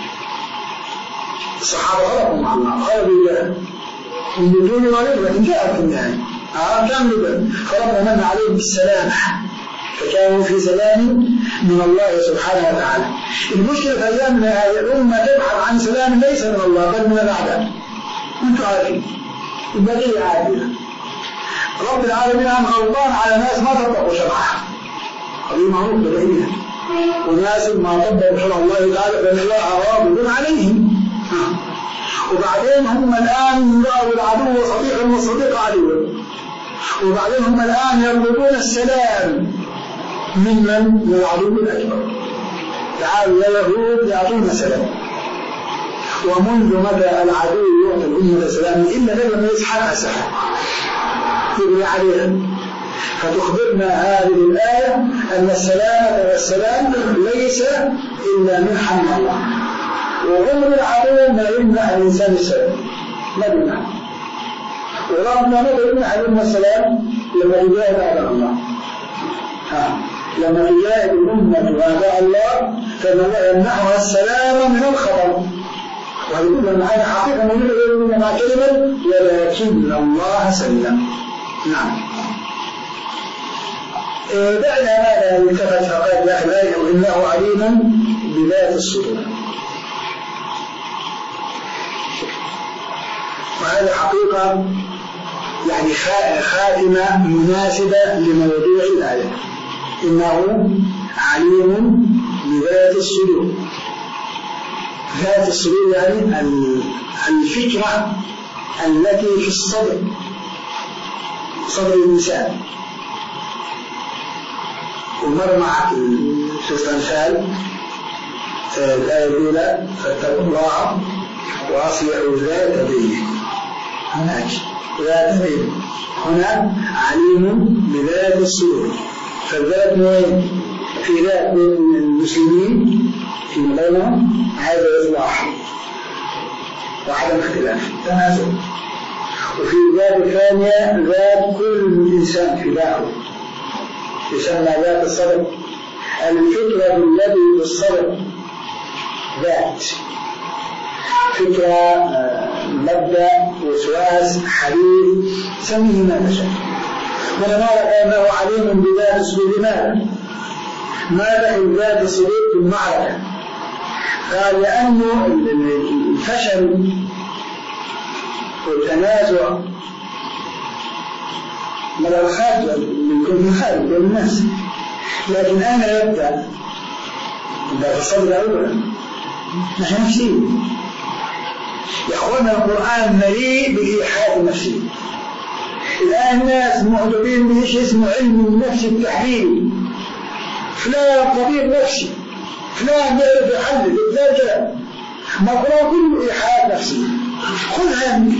الصحابة خلقوا مع الله، خلقوا بالله من بدون ولد وانتهت في النهاية. آه كان بدل خلقنا من عليهم بالسلامة فكانوا في سلام من الله سبحانه وتعالى. المشكلة في أيامنا هذه الأمة تبحث عن سلام ليس من الله بل من الأعداء. أنتم عارفين البقية عادلة. رب العالمين عن غلطان على ناس ما طبقوا شرعه، هذه معروف بالعلم، وناس ما طبقوا شرع الله تعالى فإن الله راض عليهم. وبعدين هم الآن رأوا العدو صديقا والصديق عدوا، وبعدين هم الآن يطلبون السلام ممن من العدو الأكبر. تعالوا يا يهود يعطونا سلام. ومنذ متى العدو يعطي الأمة سلام إلا لما يسحقها سحر يبني عليها. فتخبرنا هذه الآية أن السلامة والسلام ليس إلا من حمد الله. وعمر العدو ما يمنع الإنسان السلام، ما يمنع. وربنا متى يمنع الأمة السلام؟ لما يجاهد أعداء الله. ها. لما تجاهد الأمة أعداء الله فإن الله يمنعها السلام من الخطر. وهذه كلها معنا حقيقة موجودة مع كلمة ولكن الله سلم. نعم. دعنا هذا التفت فقال داخل الآية وإنه عليم بذات الصدور. وهذه حقيقة يعني خاتمة مناسبة لموضوع الآية. إنه عليم بذات الصدور. ذات الصدور يعني الفكرة التي في الصدر، صدر الإنسان. ومر مع في الأمثال الآية الأولى فاتقوا الله وأصلحوا ذات بينكم. هناك ذات بين، هنا عليم بذات الصدور. فالذات وين؟ في ذات المسلمين في بينهم هذا إصلاح وعدم اختلاف تنازع. وفي الذات الثانية ذات كل إنسان في داخله يسمى ذات الصدر. الفكرة التي في الصدر ذات فكرة، مبدأ، وسواس، حديث، سميه ما تشاء. ولماذا أنه عليم بذات الصدور؟ لماذا؟ ماذا في ذات الصدور في المعركة؟ قال لأنه الفشل والتنازع من الخارج من كل خارج من الناس، لكن أنا يبدأ ذات الصدر أولا نحن نفسين. يا أخوانا القرآن مليء بالإيحاء النفسي. الآن الناس معجبين بإيش اسمه علم النفس التحليلي. فلان طبيب نفسي، فلان يعرف يحلل الذاكرة، ما القرآن كله إيحاء نفسي. خذها منه.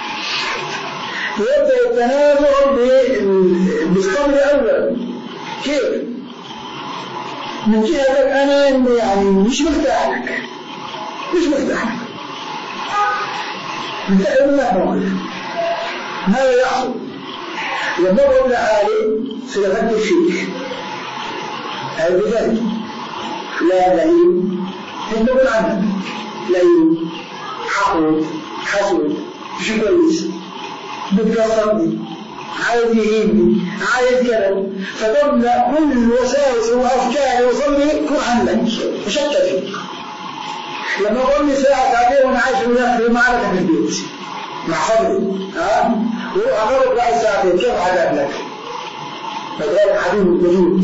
يبدأ التنازع بالصبر أولا. كيف؟ من جهتك أنا يعني مش مرتاح لك، مش مرتاح لك. منتهي من موقف. ماذا يحصل؟ لما أقول لحالي سيفكر فيك هذا بذلك لا لئيم، انت قول عنك لئيم، حقود، حسود، مش كويس، بتكسرني، عايز يهيني، عايز كلام. فتبدأ كل الوساوس والأفكار وصلي كل عنك وشتت فيك. لما أقول لي ساعة ساعتين وأنا عايش في معركة في البيت مع صبري، ها؟ وأقرب بعد ساعتين كيف عذاب لك؟ فذلك حبيب موجود.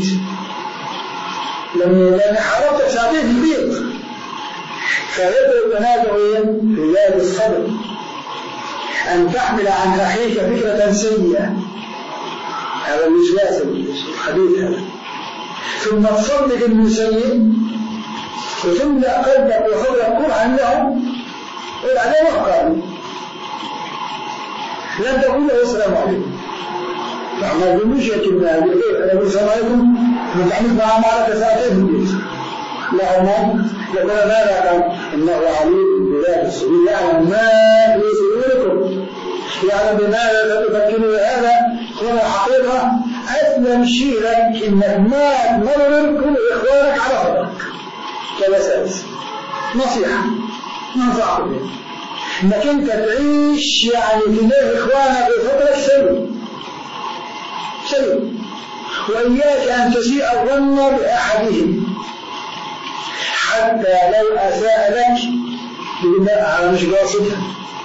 لأن حرمتك ساعتين في البيت. فيبدأ التنازع في ذات الصبر أن تحمل عن أخيك فكرة سيئة، هذا الوسواس الحديث هذا، ثم تصدق المسيء وتملأ قلبك وصدرك كرها له قل عليه وقال لن تقول له السلام عليكم. ما يقولوش يا كلمة أنا أقول السلام عليكم نتعامل مع معركة ساعتين في البيت. لا هم يقول ماذا قال إنه عليم بذات الصدور يعلم ما في صدوركم، يعلم بماذا تفكرون. هذا هو حقيقة يمشي لك إنك ما تمرر كل إخوانك على فضلك كالأساس. نصيحة ننصح بها إنك أنت تعيش يعني تجاه إخوانك بفضلك سيء سيء، وإياك أن تسيء الظن بأحدهم حتى لو أساء لك لا أنا مش قاصدها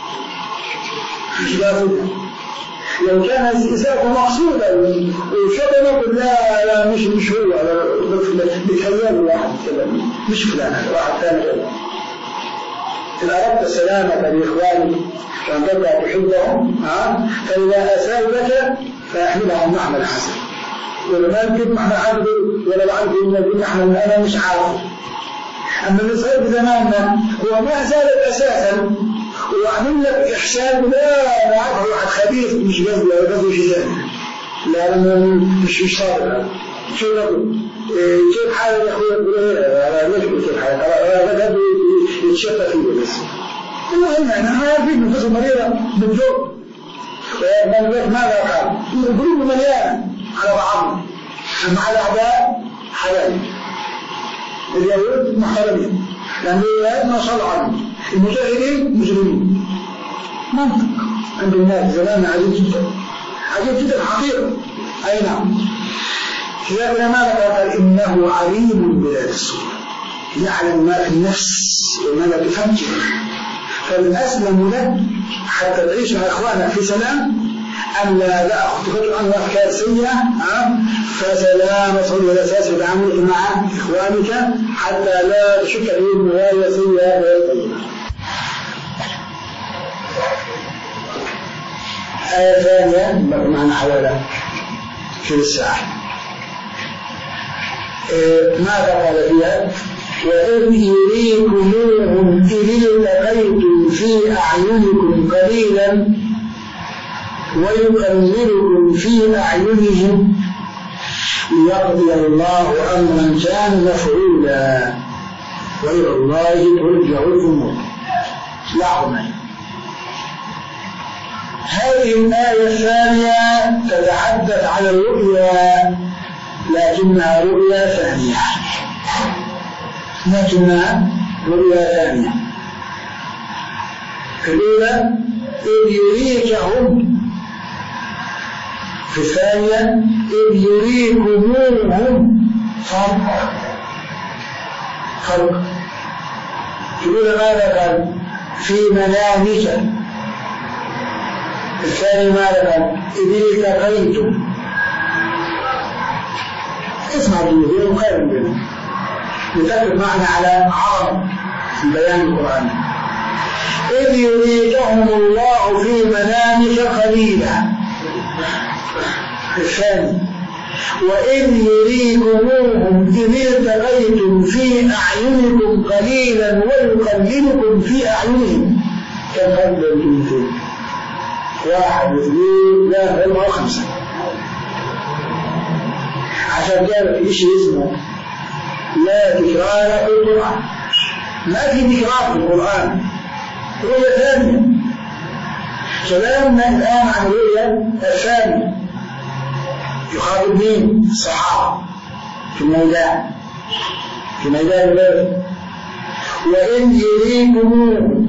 مش قاصدها لو كان الإساءة مقصودة وشتمك لا لا مش مش هو بتخيل واحد كذا مش فلان واحد ثاني كذا. إذا أردت السلامة لإخوانك وأن تبدأ تحبهم ها فإذا أساءوا لك فأحملهم محمل حسن ولا ما يمكن محمل حسن ولا بعرف إن نحن أنا مش عارف. أما اللي صار بزماننا هو ما أسالك أساسا وأعمل لك إحسان لا أنا عارف واحد خبيث مش قصدي ولا قصدي شيء ثاني لا أنا مش مش صادق. شو نقول كيف حالك يا أخوي؟ أنا ليش كيف حالك؟ أنا بدأت يتشفى فيه بس. المهم أنا عارفين نفسه مريضة من فوق ومن ماذا قال؟ القلوب مليانة على بعضهم مع الأعداء حلال. اليهود محترمين لأن اليهود ما شاء الله عنهم المجاهدين مجرمين. منطق عند الناس زمان عجيب جدا عجيب جدا حقيقة. أي نعم. لكن ماذا قال؟ إنه عليم بذات الصدور يعلم ما في النفس وما لا تفكر. فالأسلم لك حتى تعيش مع إخوانك في سلام أن لا لا تخرج عن أفكار سيئة فسلام صلى الأساس في تعاملك مع إخوانك حتى لا تشك فيهم نوايا سيئة غير طيبة. آية ثانية معنا حوالي في الساحة ماذا قال فيها؟ وإذ يريكموهم إذ التقيتم في أعينكم قليلا ويقللكم في أعينهم ليقضي الله أمرا كان مفعولا وإلى الله ترجع الأمور. لاحظوا هذه الآية الثانية تتحدث عن الرؤيا لكنها رؤيا ثانية لكنها رؤيا ثانية. الأولى إذ يريكهم، في الثانية إذ يريكموهم. فرق فرق. تقول ماذا قال؟ في منامك. الثاني ماذا قال؟ إذ التقيتم. اسمع الجمهور خير منه يتفق معنا على عظمة في بيان القرآن. إذ يريكهم الله في منامك قليلا. الثاني وإذ يريكموهم إذ التقيتم في أعينكم قليلا ويقللكم في أعينهم. كم قبل الجنتين؟ واحد واثنين ثلاثة أربعة خمسة. عشان كان في شيء اسمه لا تكرار في القرآن. ما في تكرار في القرآن. رؤية ثانية. كلامنا الآن عن الرؤية الثانية يخاطب مين؟ الصحابة في الميدان في ميدان البدر. وإن يريكموهم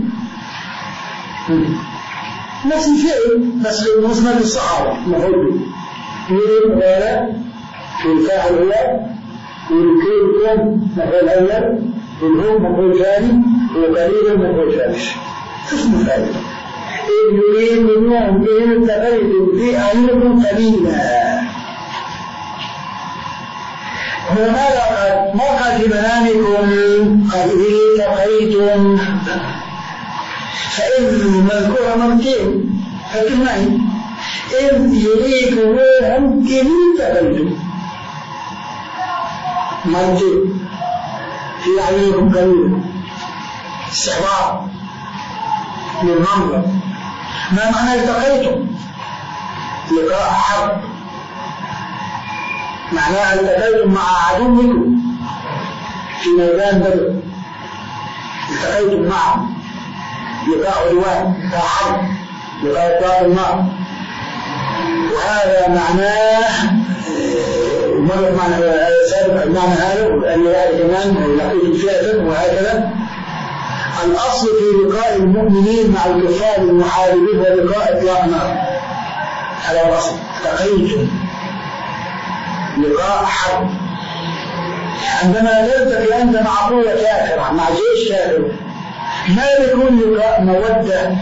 نفس الشيء بس المسند الصحابة مفعول يريكم هذا والفاعل هو ويريكمكم مفعول أول والهم مفعول ثاني وقليلا مفعول ثالث. اسم الفاعل إذ يريكموهم إذ التقيتم في أعينكم قليلا. هو ماذا قال؟ ما قال في منامكم قال إذ التقيتم فإذ مذكورة مرتين فكر معي. إذ يريكموهم إذ التقيتم مرتين في أعينكم قليلا. استحضار للمنظر. ما معنى التقيتم؟ لقاء حرب. معناها التقيتم مع عدوكم في ميدان بدر. التقيتم معه لقاء عدوان، لقاء حرب، لقاء إطلاق النار. وهذا معناه مرة معنى سابق المعنى هذا أن يعني كمان لقيت فئة وهكذا. الأصل في لقاء المؤمنين مع الكفار المحاربين ولقاء إطلاق نار، هذا هو الأصل. لقيتم لقاء حرب. عندما تلتقي أنت مع قوة كافرة مع جيش كافر ما يكون لقاء مودة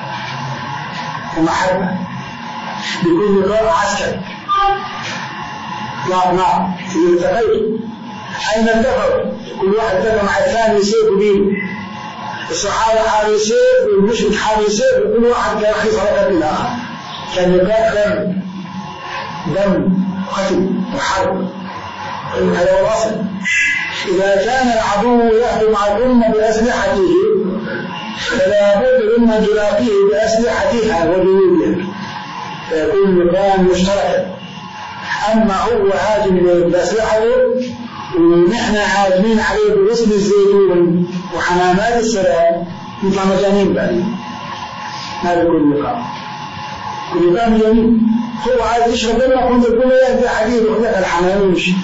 ومحبة، بيكون لقاء عسكري إطلاق نار. إذا التقيتم أين التقوا؟ كل واحد التقى مع الثاني يسير بيده، الصحابة حامل سيف والمشرك حامل سيف وكل واحد كان يخيص ركب الآخر، كان لقاء دم دم قتل وحرب. هذا هو الأصل. إذا كان العدو يهجم على الأمة بأسلحته فلا بد ممن تلاقيه بأسلحتها وجنودها فيكون لقاء مشتركا. أما هو هاجم بأسلحته ونحن هاجمين عليه برسل الزيتون وحمامات السلام نطلع مجانين بعدين. هذا كل لقاء كل لقاء مجانين. هو عايز يشرب لنا كنت تقول له يهدي حديد وخلق الحمام ويمشي.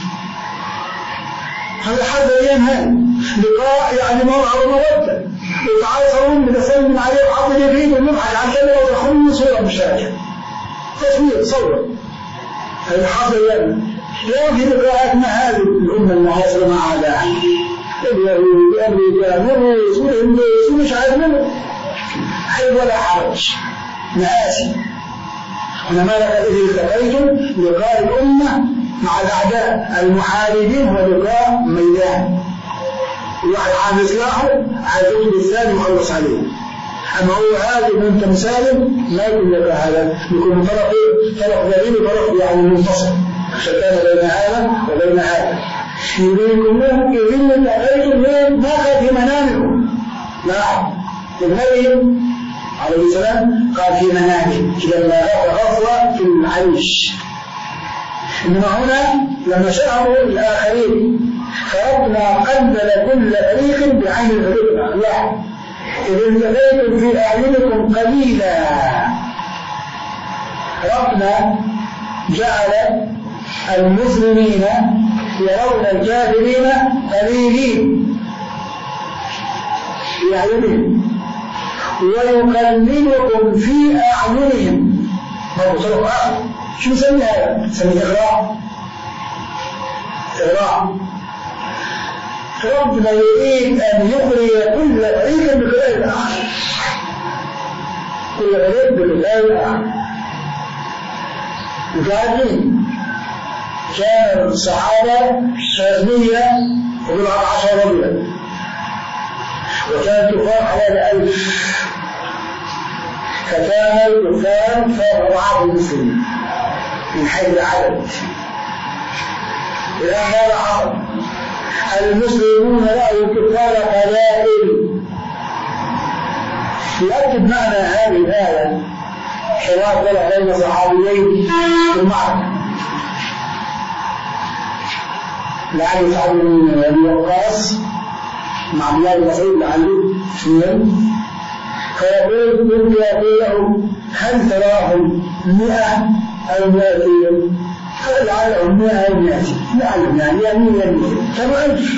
هذا حد أيام هذا لقاء يعني موعظ ومودة وتعالى صارون بتسلم عليه وحط لي فيه ونبحث عن كلمة وتدخلني صورة مشاركة تصوير صور. هذا حصل أيام لا في لقاءات مع هذه الأمة المعاصرة مع أعدائها اليهود أمريكا والروس والهندوس ومش عارف منه حيث ولا حرج مآسي. ونما لك إذ التقيتم لقاء الأمة مع الأعداء المحاربين ولقاء ميدان الواحد عامل سلاحه عايز يقتل الثاني ويخلص عليه. أما هو هذا وأنت مسالم ما يكون لك هذا، يكون طرف طرف ذليل وطرف يعني منتصر شتان بين هذا وبين هذا. يريكم لهم إذن التقيتم لهم ما قد في منامكم. لا النبي عليه السلام قال في منامه لما غفوة في العيش. إنما هنا لما شرعوا الآخرين فربنا قبل كل فريق بعين الفريق لا إذ التقيتم في أعينكم قليلا. ربنا جعل المسلمين يرون الكافرين قليلين في أعينهم ويقللكم في أعينهم. ما بطرق آخر شو نسمي هذا؟ نسمي إغراء. إغراء. ربنا يريد أن يغري كل فريق بقراءة الآخر، كل فريق بقراءة الآخر. وقاعدين كان الصحابة ثلاثمية وبضعة عشر رجلا وكان الكفار حوالي ألف، فكان الكفار فوق أضعاف المسلمين من حيث العدد. إذا هذا حصل المسلمون رأوا الكفار قلائل. يؤكد معنى هذه الآية حوار طلع بين صحابيين في المعركة لعل سعد بن أبي وقاص مع عبد الله بن مسعود لعله اثنين فيقول كنت يقول له هل تراهم مئة أو مئتين؟ قال لعلهم مئة أو مئتين لعلهم يعني يعني يعني كانوا ألف.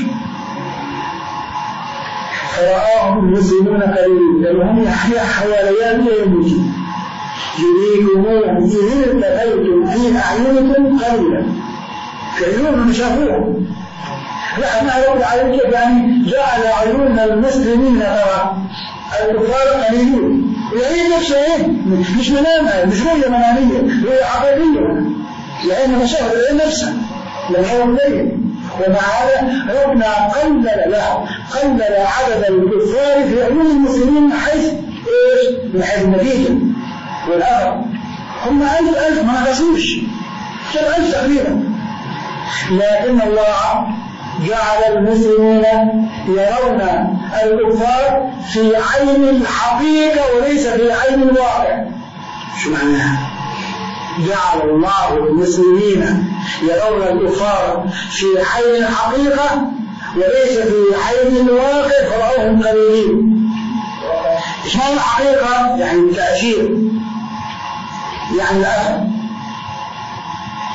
فرآهم المسلمون قليلين لأنهم حواليان يموتون يريكموهم إذ التقيتم في أعينكم قليلا في عيونهم شافوهم. لا أنا رب عليك يعني جعل عيون المسلمين ترى الكفار قليلون ويعين نفسه مش منامة مش رؤية منامية رؤية حقيقية لأنه مشاهد لأن نفسه لأنه مبين. ومع هذا ربنا قلل له قلل عدد الكفار في عيون المسلمين من حيث إيش؟ من حيث النتيجة والأثر. هم ألف ألف ما نقصوش كم ألف تقريبا، لكن الله جعل المسلمين يرون الكفار في عين الحقيقة وليس في عين الواقع. شو معناها؟ جعل الله المسلمين يرون الكفار في عين الحقيقة وليس في عين الواقع فرأوهم قليلين. ايش معنى الحقيقة؟ يعني التأثير يعني الأثر.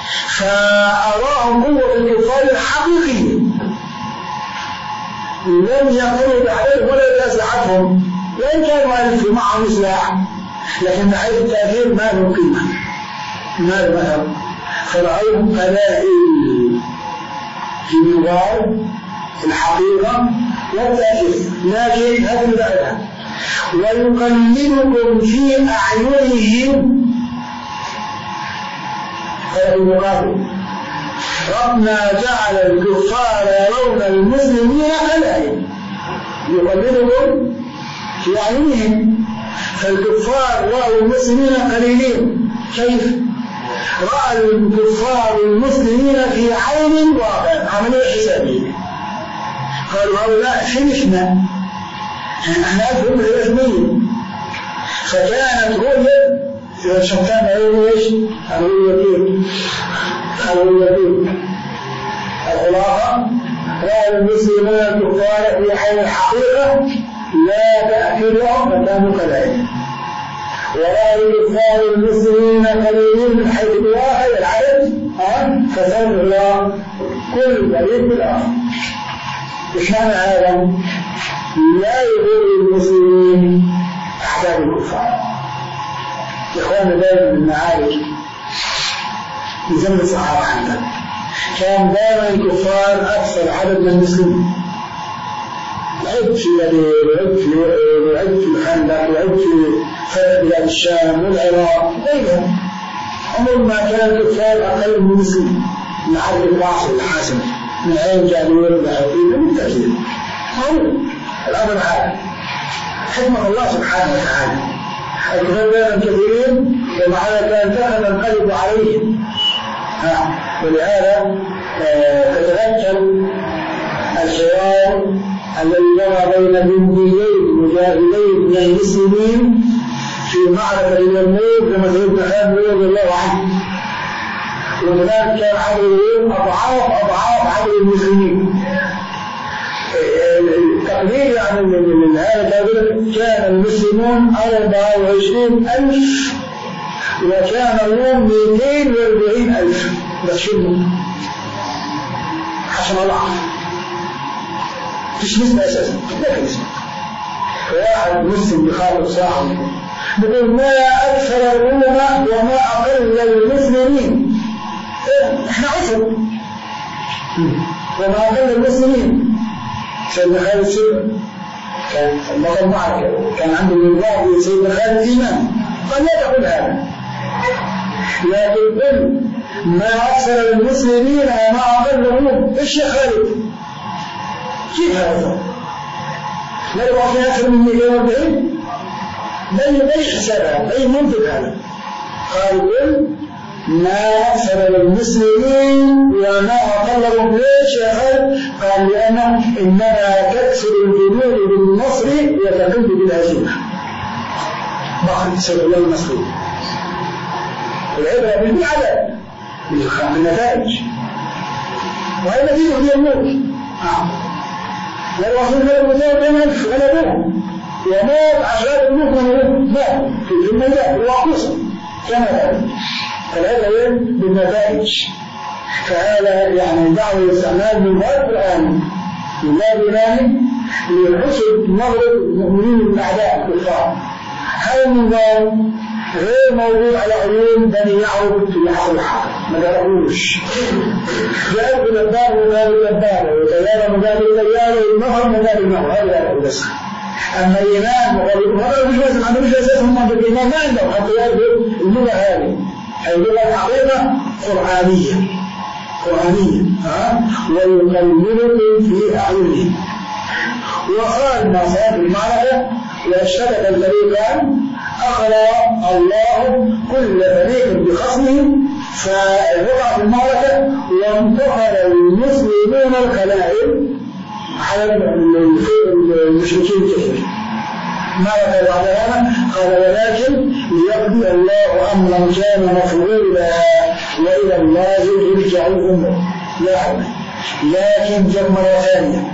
فأراهم قوة الكفار الحقيقية لم يقلوا عليهم ولا بأسلحتهم، وإن كانوا ألف معهم سلاح، لكن من حيث التأثير ما لهم قيمة، ما لهم أثر. فرأيهم قلائل في مقابل الحقيقة والتأثير، لكن هذا بعدها. ويقللكم في أعينهم، هذا المقابل. ربنا جعل الكفار يرون المسلمين قلائل، يقللكم في أعينهم، فالكفار رأوا المسلمين قليلين. كيف؟ رأى الكفار المسلمين في عين واقع، عملية حسابية. قالوا هؤلاء ثلثنا، احنا ألف وثلاثمية، فكانت رؤية شتان أقول إيش؟ أقول يقين أقول يقين الخلاصة رأى المسلمين الكفار في عين الحقيقة لا تأثير لهم فكانوا قلائل، ورأى الكفار المسلمين قليلين من حيث الواقع العدد فسمع كل قليل بالآخر. إيش معنى هذا؟ لا يغر المسلمين أحباب الكفار. إخوانا دائما المعارك يزمن الصحابة عندنا كان دائما الكفار أكثر عدد من المسلمين. العد في العد في العد في الخندق، العد في فتح بلاد الشام والعراق غيرهم، عمر ما كان الكفار أقل من المسلمين. نعرف الواصل الحاسم من أين جابوا العقيدة من تأثير الأمر هذا حكمة الله سبحانه وتعالى. الكفار دائما كثيرين ومع ذلك كان تنقلب عليهم. ولهذا تتذكر الحوار الذي جرى بين جنديين مجاهدين من المسلمين في معركة اليرموك لما سيدنا خالد رضي الله عنه، وهناك كان عددهم أضعاف أضعاف عدد المسلمين. التقدير عن هذا كان المسلمون أربعة وعشرين ألف وكان الروم مئتين وأربعين ألف بس شنو حسن الله مش نسبة أساسا لا نسبة. فواحد مسلم بخاطر صاحب بيقول ما أكثر الروم وما أقل المسلمين، احنا عصر وما أقل المسلمين. سيدنا خالد سيدنا كان المطر معركة كان عنده النظام سيدنا خالد إيمان قال لا تقول هذا، لكن قل ما أكثر المسلمين وما أقلهم. إيش يا خالد؟ كيف هذا؟ لا يبقى في أكثر من مئتين وأربعين؟ بل بأي حسابها بأي منطق هذا؟ قال قل ما أكثر المسلمين وما أقلهم. ليش يا خالد؟ قال لأنه إنما تكسر الجنود بالنصر وتقل بالهزيمة. بخل سيد الله المسؤول. العبرة بالعدد بالنتائج، وهي نتيجة هي الموت. والرسول صلى الله عليه وسلم غلبوهم ومات عشرات الموت من مات في الميدان وقصر كما ذلك. العبرة بالنتائج. فهذا يعني دعوة استعمال من باب القرآن من باب الإيمان لحسن نظرة المؤمنين بالأعداء الكفار. هذا النظام غير موضوع على عيون بني يعرب في العصر الحاضر، ما قالوش. جاءوا إلى الدار وقالوا إلى الدار، وطيارة مقابل طيارة، والنهر مقابل النهر، هذا لا بس. أما الإيمان وقالوا هذا مش لازم، هذا مش لازم هم بالإيمان ما عندهم حتى يعرفوا اللغة هذه، هي لغة حقيقة قرآنية، قرآنية، ها؟ ويقللكم في أعينهم. وقال ما صار في المعركة واشتبك الفريقان أخذ الله كل فريق بخصمه فوقع في المعركة وانتصر المسلمون القلائل على المشركين كثير. ماذا بعد هذا؟ قال ولكن ليقضي الله أمرا كان مفعولا وإلى الله يرجع الأمور. لا حول. لكن جاء مرة ثانية،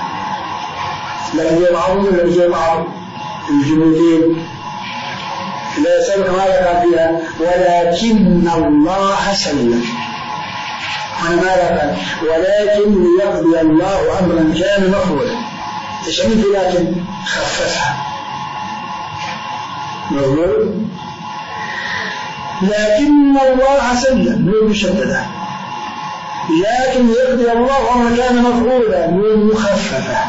لكن يبعضون ولا يبعض الجنودين لا يسألك ماذا قال فيها ولكن الله سلم. أنا ماذا قال ولكن ليقضي الله أمرا كان مفعولا. إيش عمل لكن خففها مظلوم لكن الله سلم من مشددة لكن يقضي الله أمرا كان مفعولا من مخففة.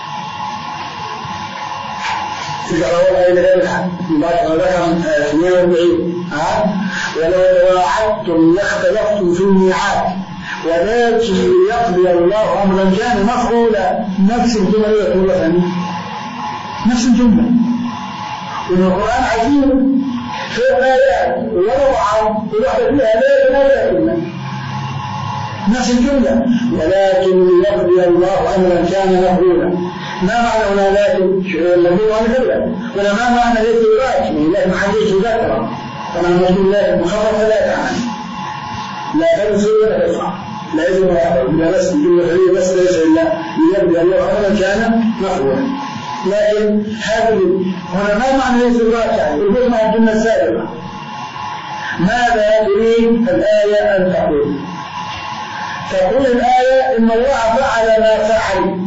إذا روى إلى ذلك بعد ذكر اثنين وأربعين ولو واعدتم لاختلفتم في الميعاد ولكن ليقضي الله أمرا كان مفعولا. نفس الجملة يقول ثاني نفس الجملة. والقرآن عظيم في الآيات ولو عن وحدة فيها لا يتنازل نفس الجملة ولكن ليقضي الله أمرا كان مفعولا. ما معنى هنا لكن لم عن كذا ولا ما معنى ليس براك لكن حديث ذكر طبعا مسلم لكن مخفف لا تعمل لا تنسوا ولا تدفع لا يجب ان يحضر لا بس الجمله هذه بس ليس الا ليبدا الله امرا كان مفعولا. لكن هذه هنا ما معنى ليس براك يعني يقول مع الجمله السابقه ماذا تريد الايه ان تقول؟ تقول الايه ان الله فعل ما فعل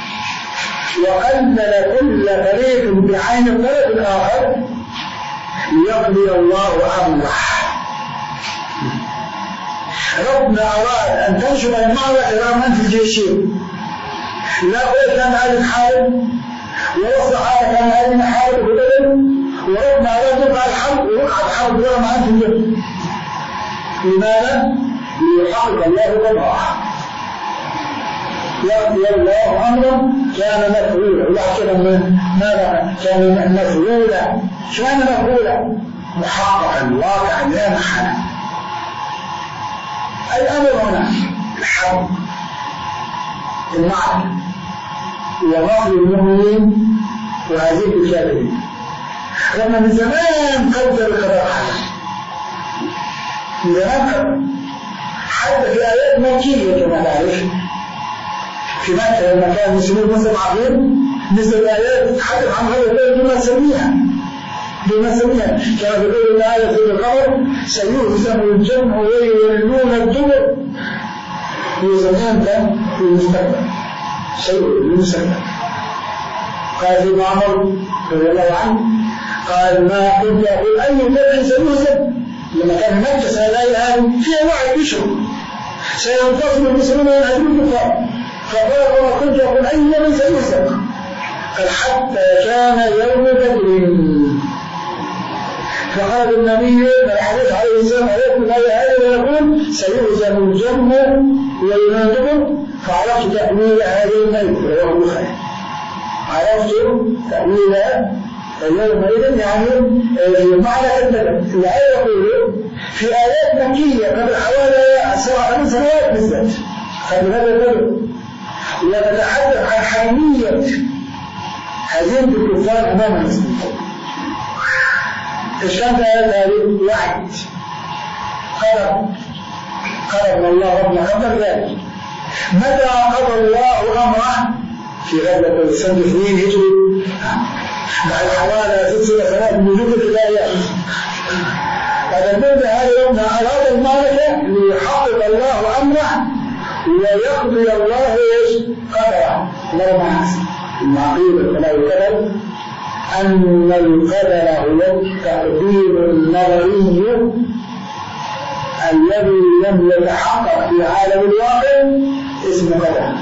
وقلل كل فريق بعين الطرف الآخر ليقضي الله أمره. ربنا أراد أن تنشر المعركة رغما في الجيشين لا هو كان هذا الحارب ووصل هذا كان هذا الحارب بدل وربنا أراد يقع الحرب ووقع الحرب رغم أن في الجيش. لماذا؟ ليحقق الله قضاءه. يقضي الله أمرا كان مفعولا ويحكم ماذا كان مفعولا. شو معنى مفعولا؟ محققا واقعا لا محالة. الأمر هنا الحرب المعركة ونصر المؤمنين وهزيمة الكافرين. رغم من زمان قدر القضاء هذا من زمان قدر حتى في آيات مكية كما تعرف في مكة لما كان المسلمين مسلم عظيم مثل الآيات تتحدث عن هذا البلد بما سميها بما سميها كان يقول الآية في القمر سيهزم الجمع ويولون الدبر. في زمان كان في المستقبل شيء المستقبل. قال ابن عمر رضي الله عنه قال ما كنت أقول أي بلد سيهزم لما كان مكة سيلاقي هذه فيها وعي بشر سينتصر المسلمون وينهزمون الكفار. فقال وما كنت أقول أي من سيهزم قال حتى كان يوم بدر. فقال النبي الحديث عليه السلام عليكم هذا ويقول سيهزم الجمع وينادبر. فعرفت تأويل هذه الميت رواه البخاري. عرفت تأويل يومئذ يعني المعنى البدر. الآية يقول في آيات مكية قبل حوالي سبع ثمان سنوات بالذات قبل هذا البدر وتتحدث عن حمية هزيمة الكفار أمام المسلمين. إيش كانت آيات هذه؟ وعد قدر قدر الله ربنا قدر ذلك. متى قضى الله أمره؟ في غزوة سنة اثنين هجري بعد حوالي ست سنوات من وجود الآيات. هذا المبدأ هذا ربنا أراد المعركة ليحقق الله أمره ويقضي الله ايش؟ قدره. مرمى العقيدة ولا القدر أن القدر هو التقدير النظري الذي لم يتحقق في عالم الواقع اسمه قدر.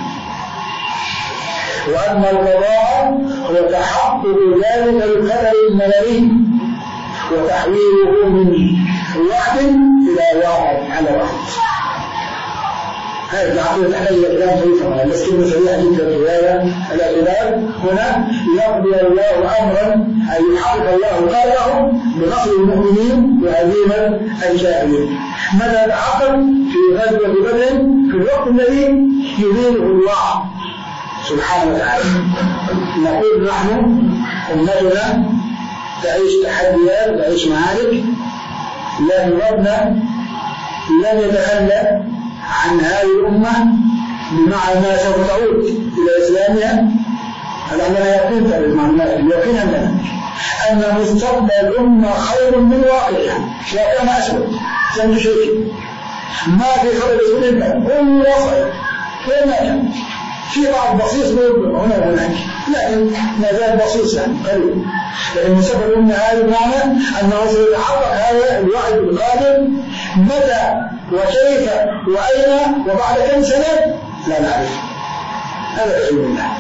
وأن القضاء هو تحقق ذلك القدر النظري وتحويله من واحد إلى واحد على واحد. هذه العقيدة تحتاج إلى كلام صحيح بس كلمة صحيحة جدا في هذا الاعتبار. هنا يقضي الله أمرا أن يحقق الله قدره بنصر المؤمنين وهزيمة الكافرين. ماذا تحقق في غزوة بدر في الوقت الذي يريده الله سبحانه وتعالى. نقول نحن أمتنا تعيش تحديات تعيش معارك لكن ربنا لن يتخلى عن هذه الأمة بمعنى ما سوف تعود إلى إسلامها. هل عندنا يقين في المعلومات؟ اليقين عندنا أن مستقبل الأمة خير من واقعها، وكان أسود كان شيء ما في خبر الأمة كل وصل كما كان في بعض بسيط هنا وهناك، لكن ما زال بسيط يعني قليل. لكن مستقبل الأمة هذا بمعنى أنه سيتحقق هذا الوعد القادم متى وكيف وأين وبعد كم سنة لا نعرف، هذا علم الله.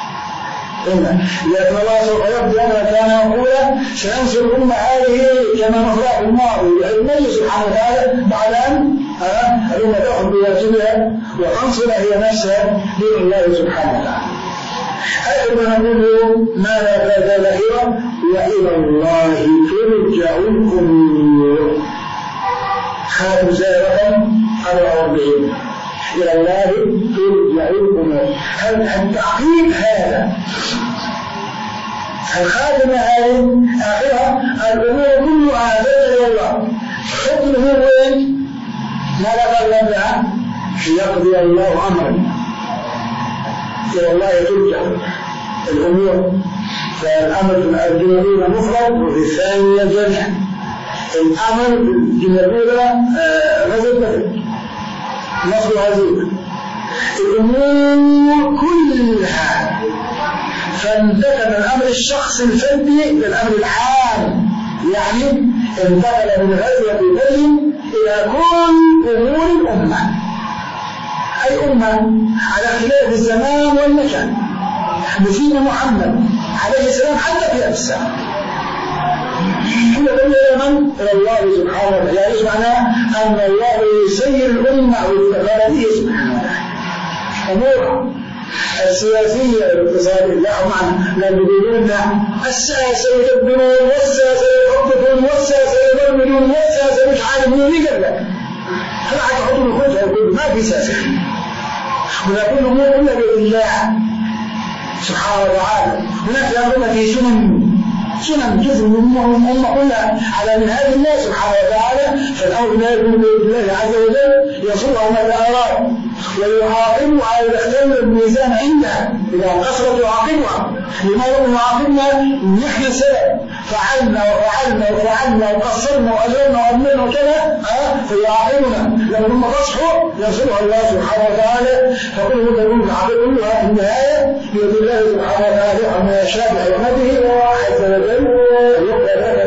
لأن الله سوف يبدو أنه كان يقول سينصر الأمة هذه كما نصرها في الماضي، المجلس سبحانه وتعالى بعد أن الأمة تأخذ بواجبها وتنصر هي نفسها دين الله سبحانه وتعالى. أيضا نقول ماذا بعد الآخرة؟ وإلى الله ترجع الأمور. خاتم زائرة الأربعين إلى الله ترجع الأمور. هل التحقيق هذا الخاتمة هذه آخرها الأمور كلها إلى الله. حكمه وين؟ ماذا قال لنا؟ يقضي الله أمرا إلى الله ترجع الأمور. فالأمر في الجملة مفرد وفي الثانية جمع. الأمر في الجملة غزل مثل نصب هزيمة. الأمور كلها فانتقل من الأمر الشخصي الفردي للأمر العام، يعني انتقل من غزوة بدر إلى كل أمور الأمة. أي أمة على اختلاف الزمان والمكان. نسينا محمد عليه السلام حتى في أجسام كل أمة من إلى الله سبحانه وتعالى. يعني معناه أن الله يسير الأمة والتفاردية سبحانه وتعالى أمورها السياسية والاقتصادية. لا معنى لا يقولون الساسة يدبرون والساسة يحطفون والساسة يبرمجون والساسة مش عارف مين يقول لك هل عاد يحطوا الخوف يقول ما في ساسة. ولكن الأمور كلها بيد الله سبحانه وتعالى. هناك يقولون في سنن سنن جزء من الأمة كلها على منهاج الله سبحانه وتعالى. فالأمر لا يكون بيد الله عز وجل يصلها ما أراد ويعاقبها على اختلاف الميزان عندها. إذا قصرت يعاقبها. لماذا يعاقبنا؟ نحن سبب فعلنا وفعلنا وفعلنا وقصرنا وأجرنا وأمنا وكذا فيعاقبنا. لما ثم تصحوا يصلها الله سبحانه وتعالى. فكل ما تقول عاقبها في النهاية بيد الله سبحانه وتعالى عما يشاء بحكمته عز وجل.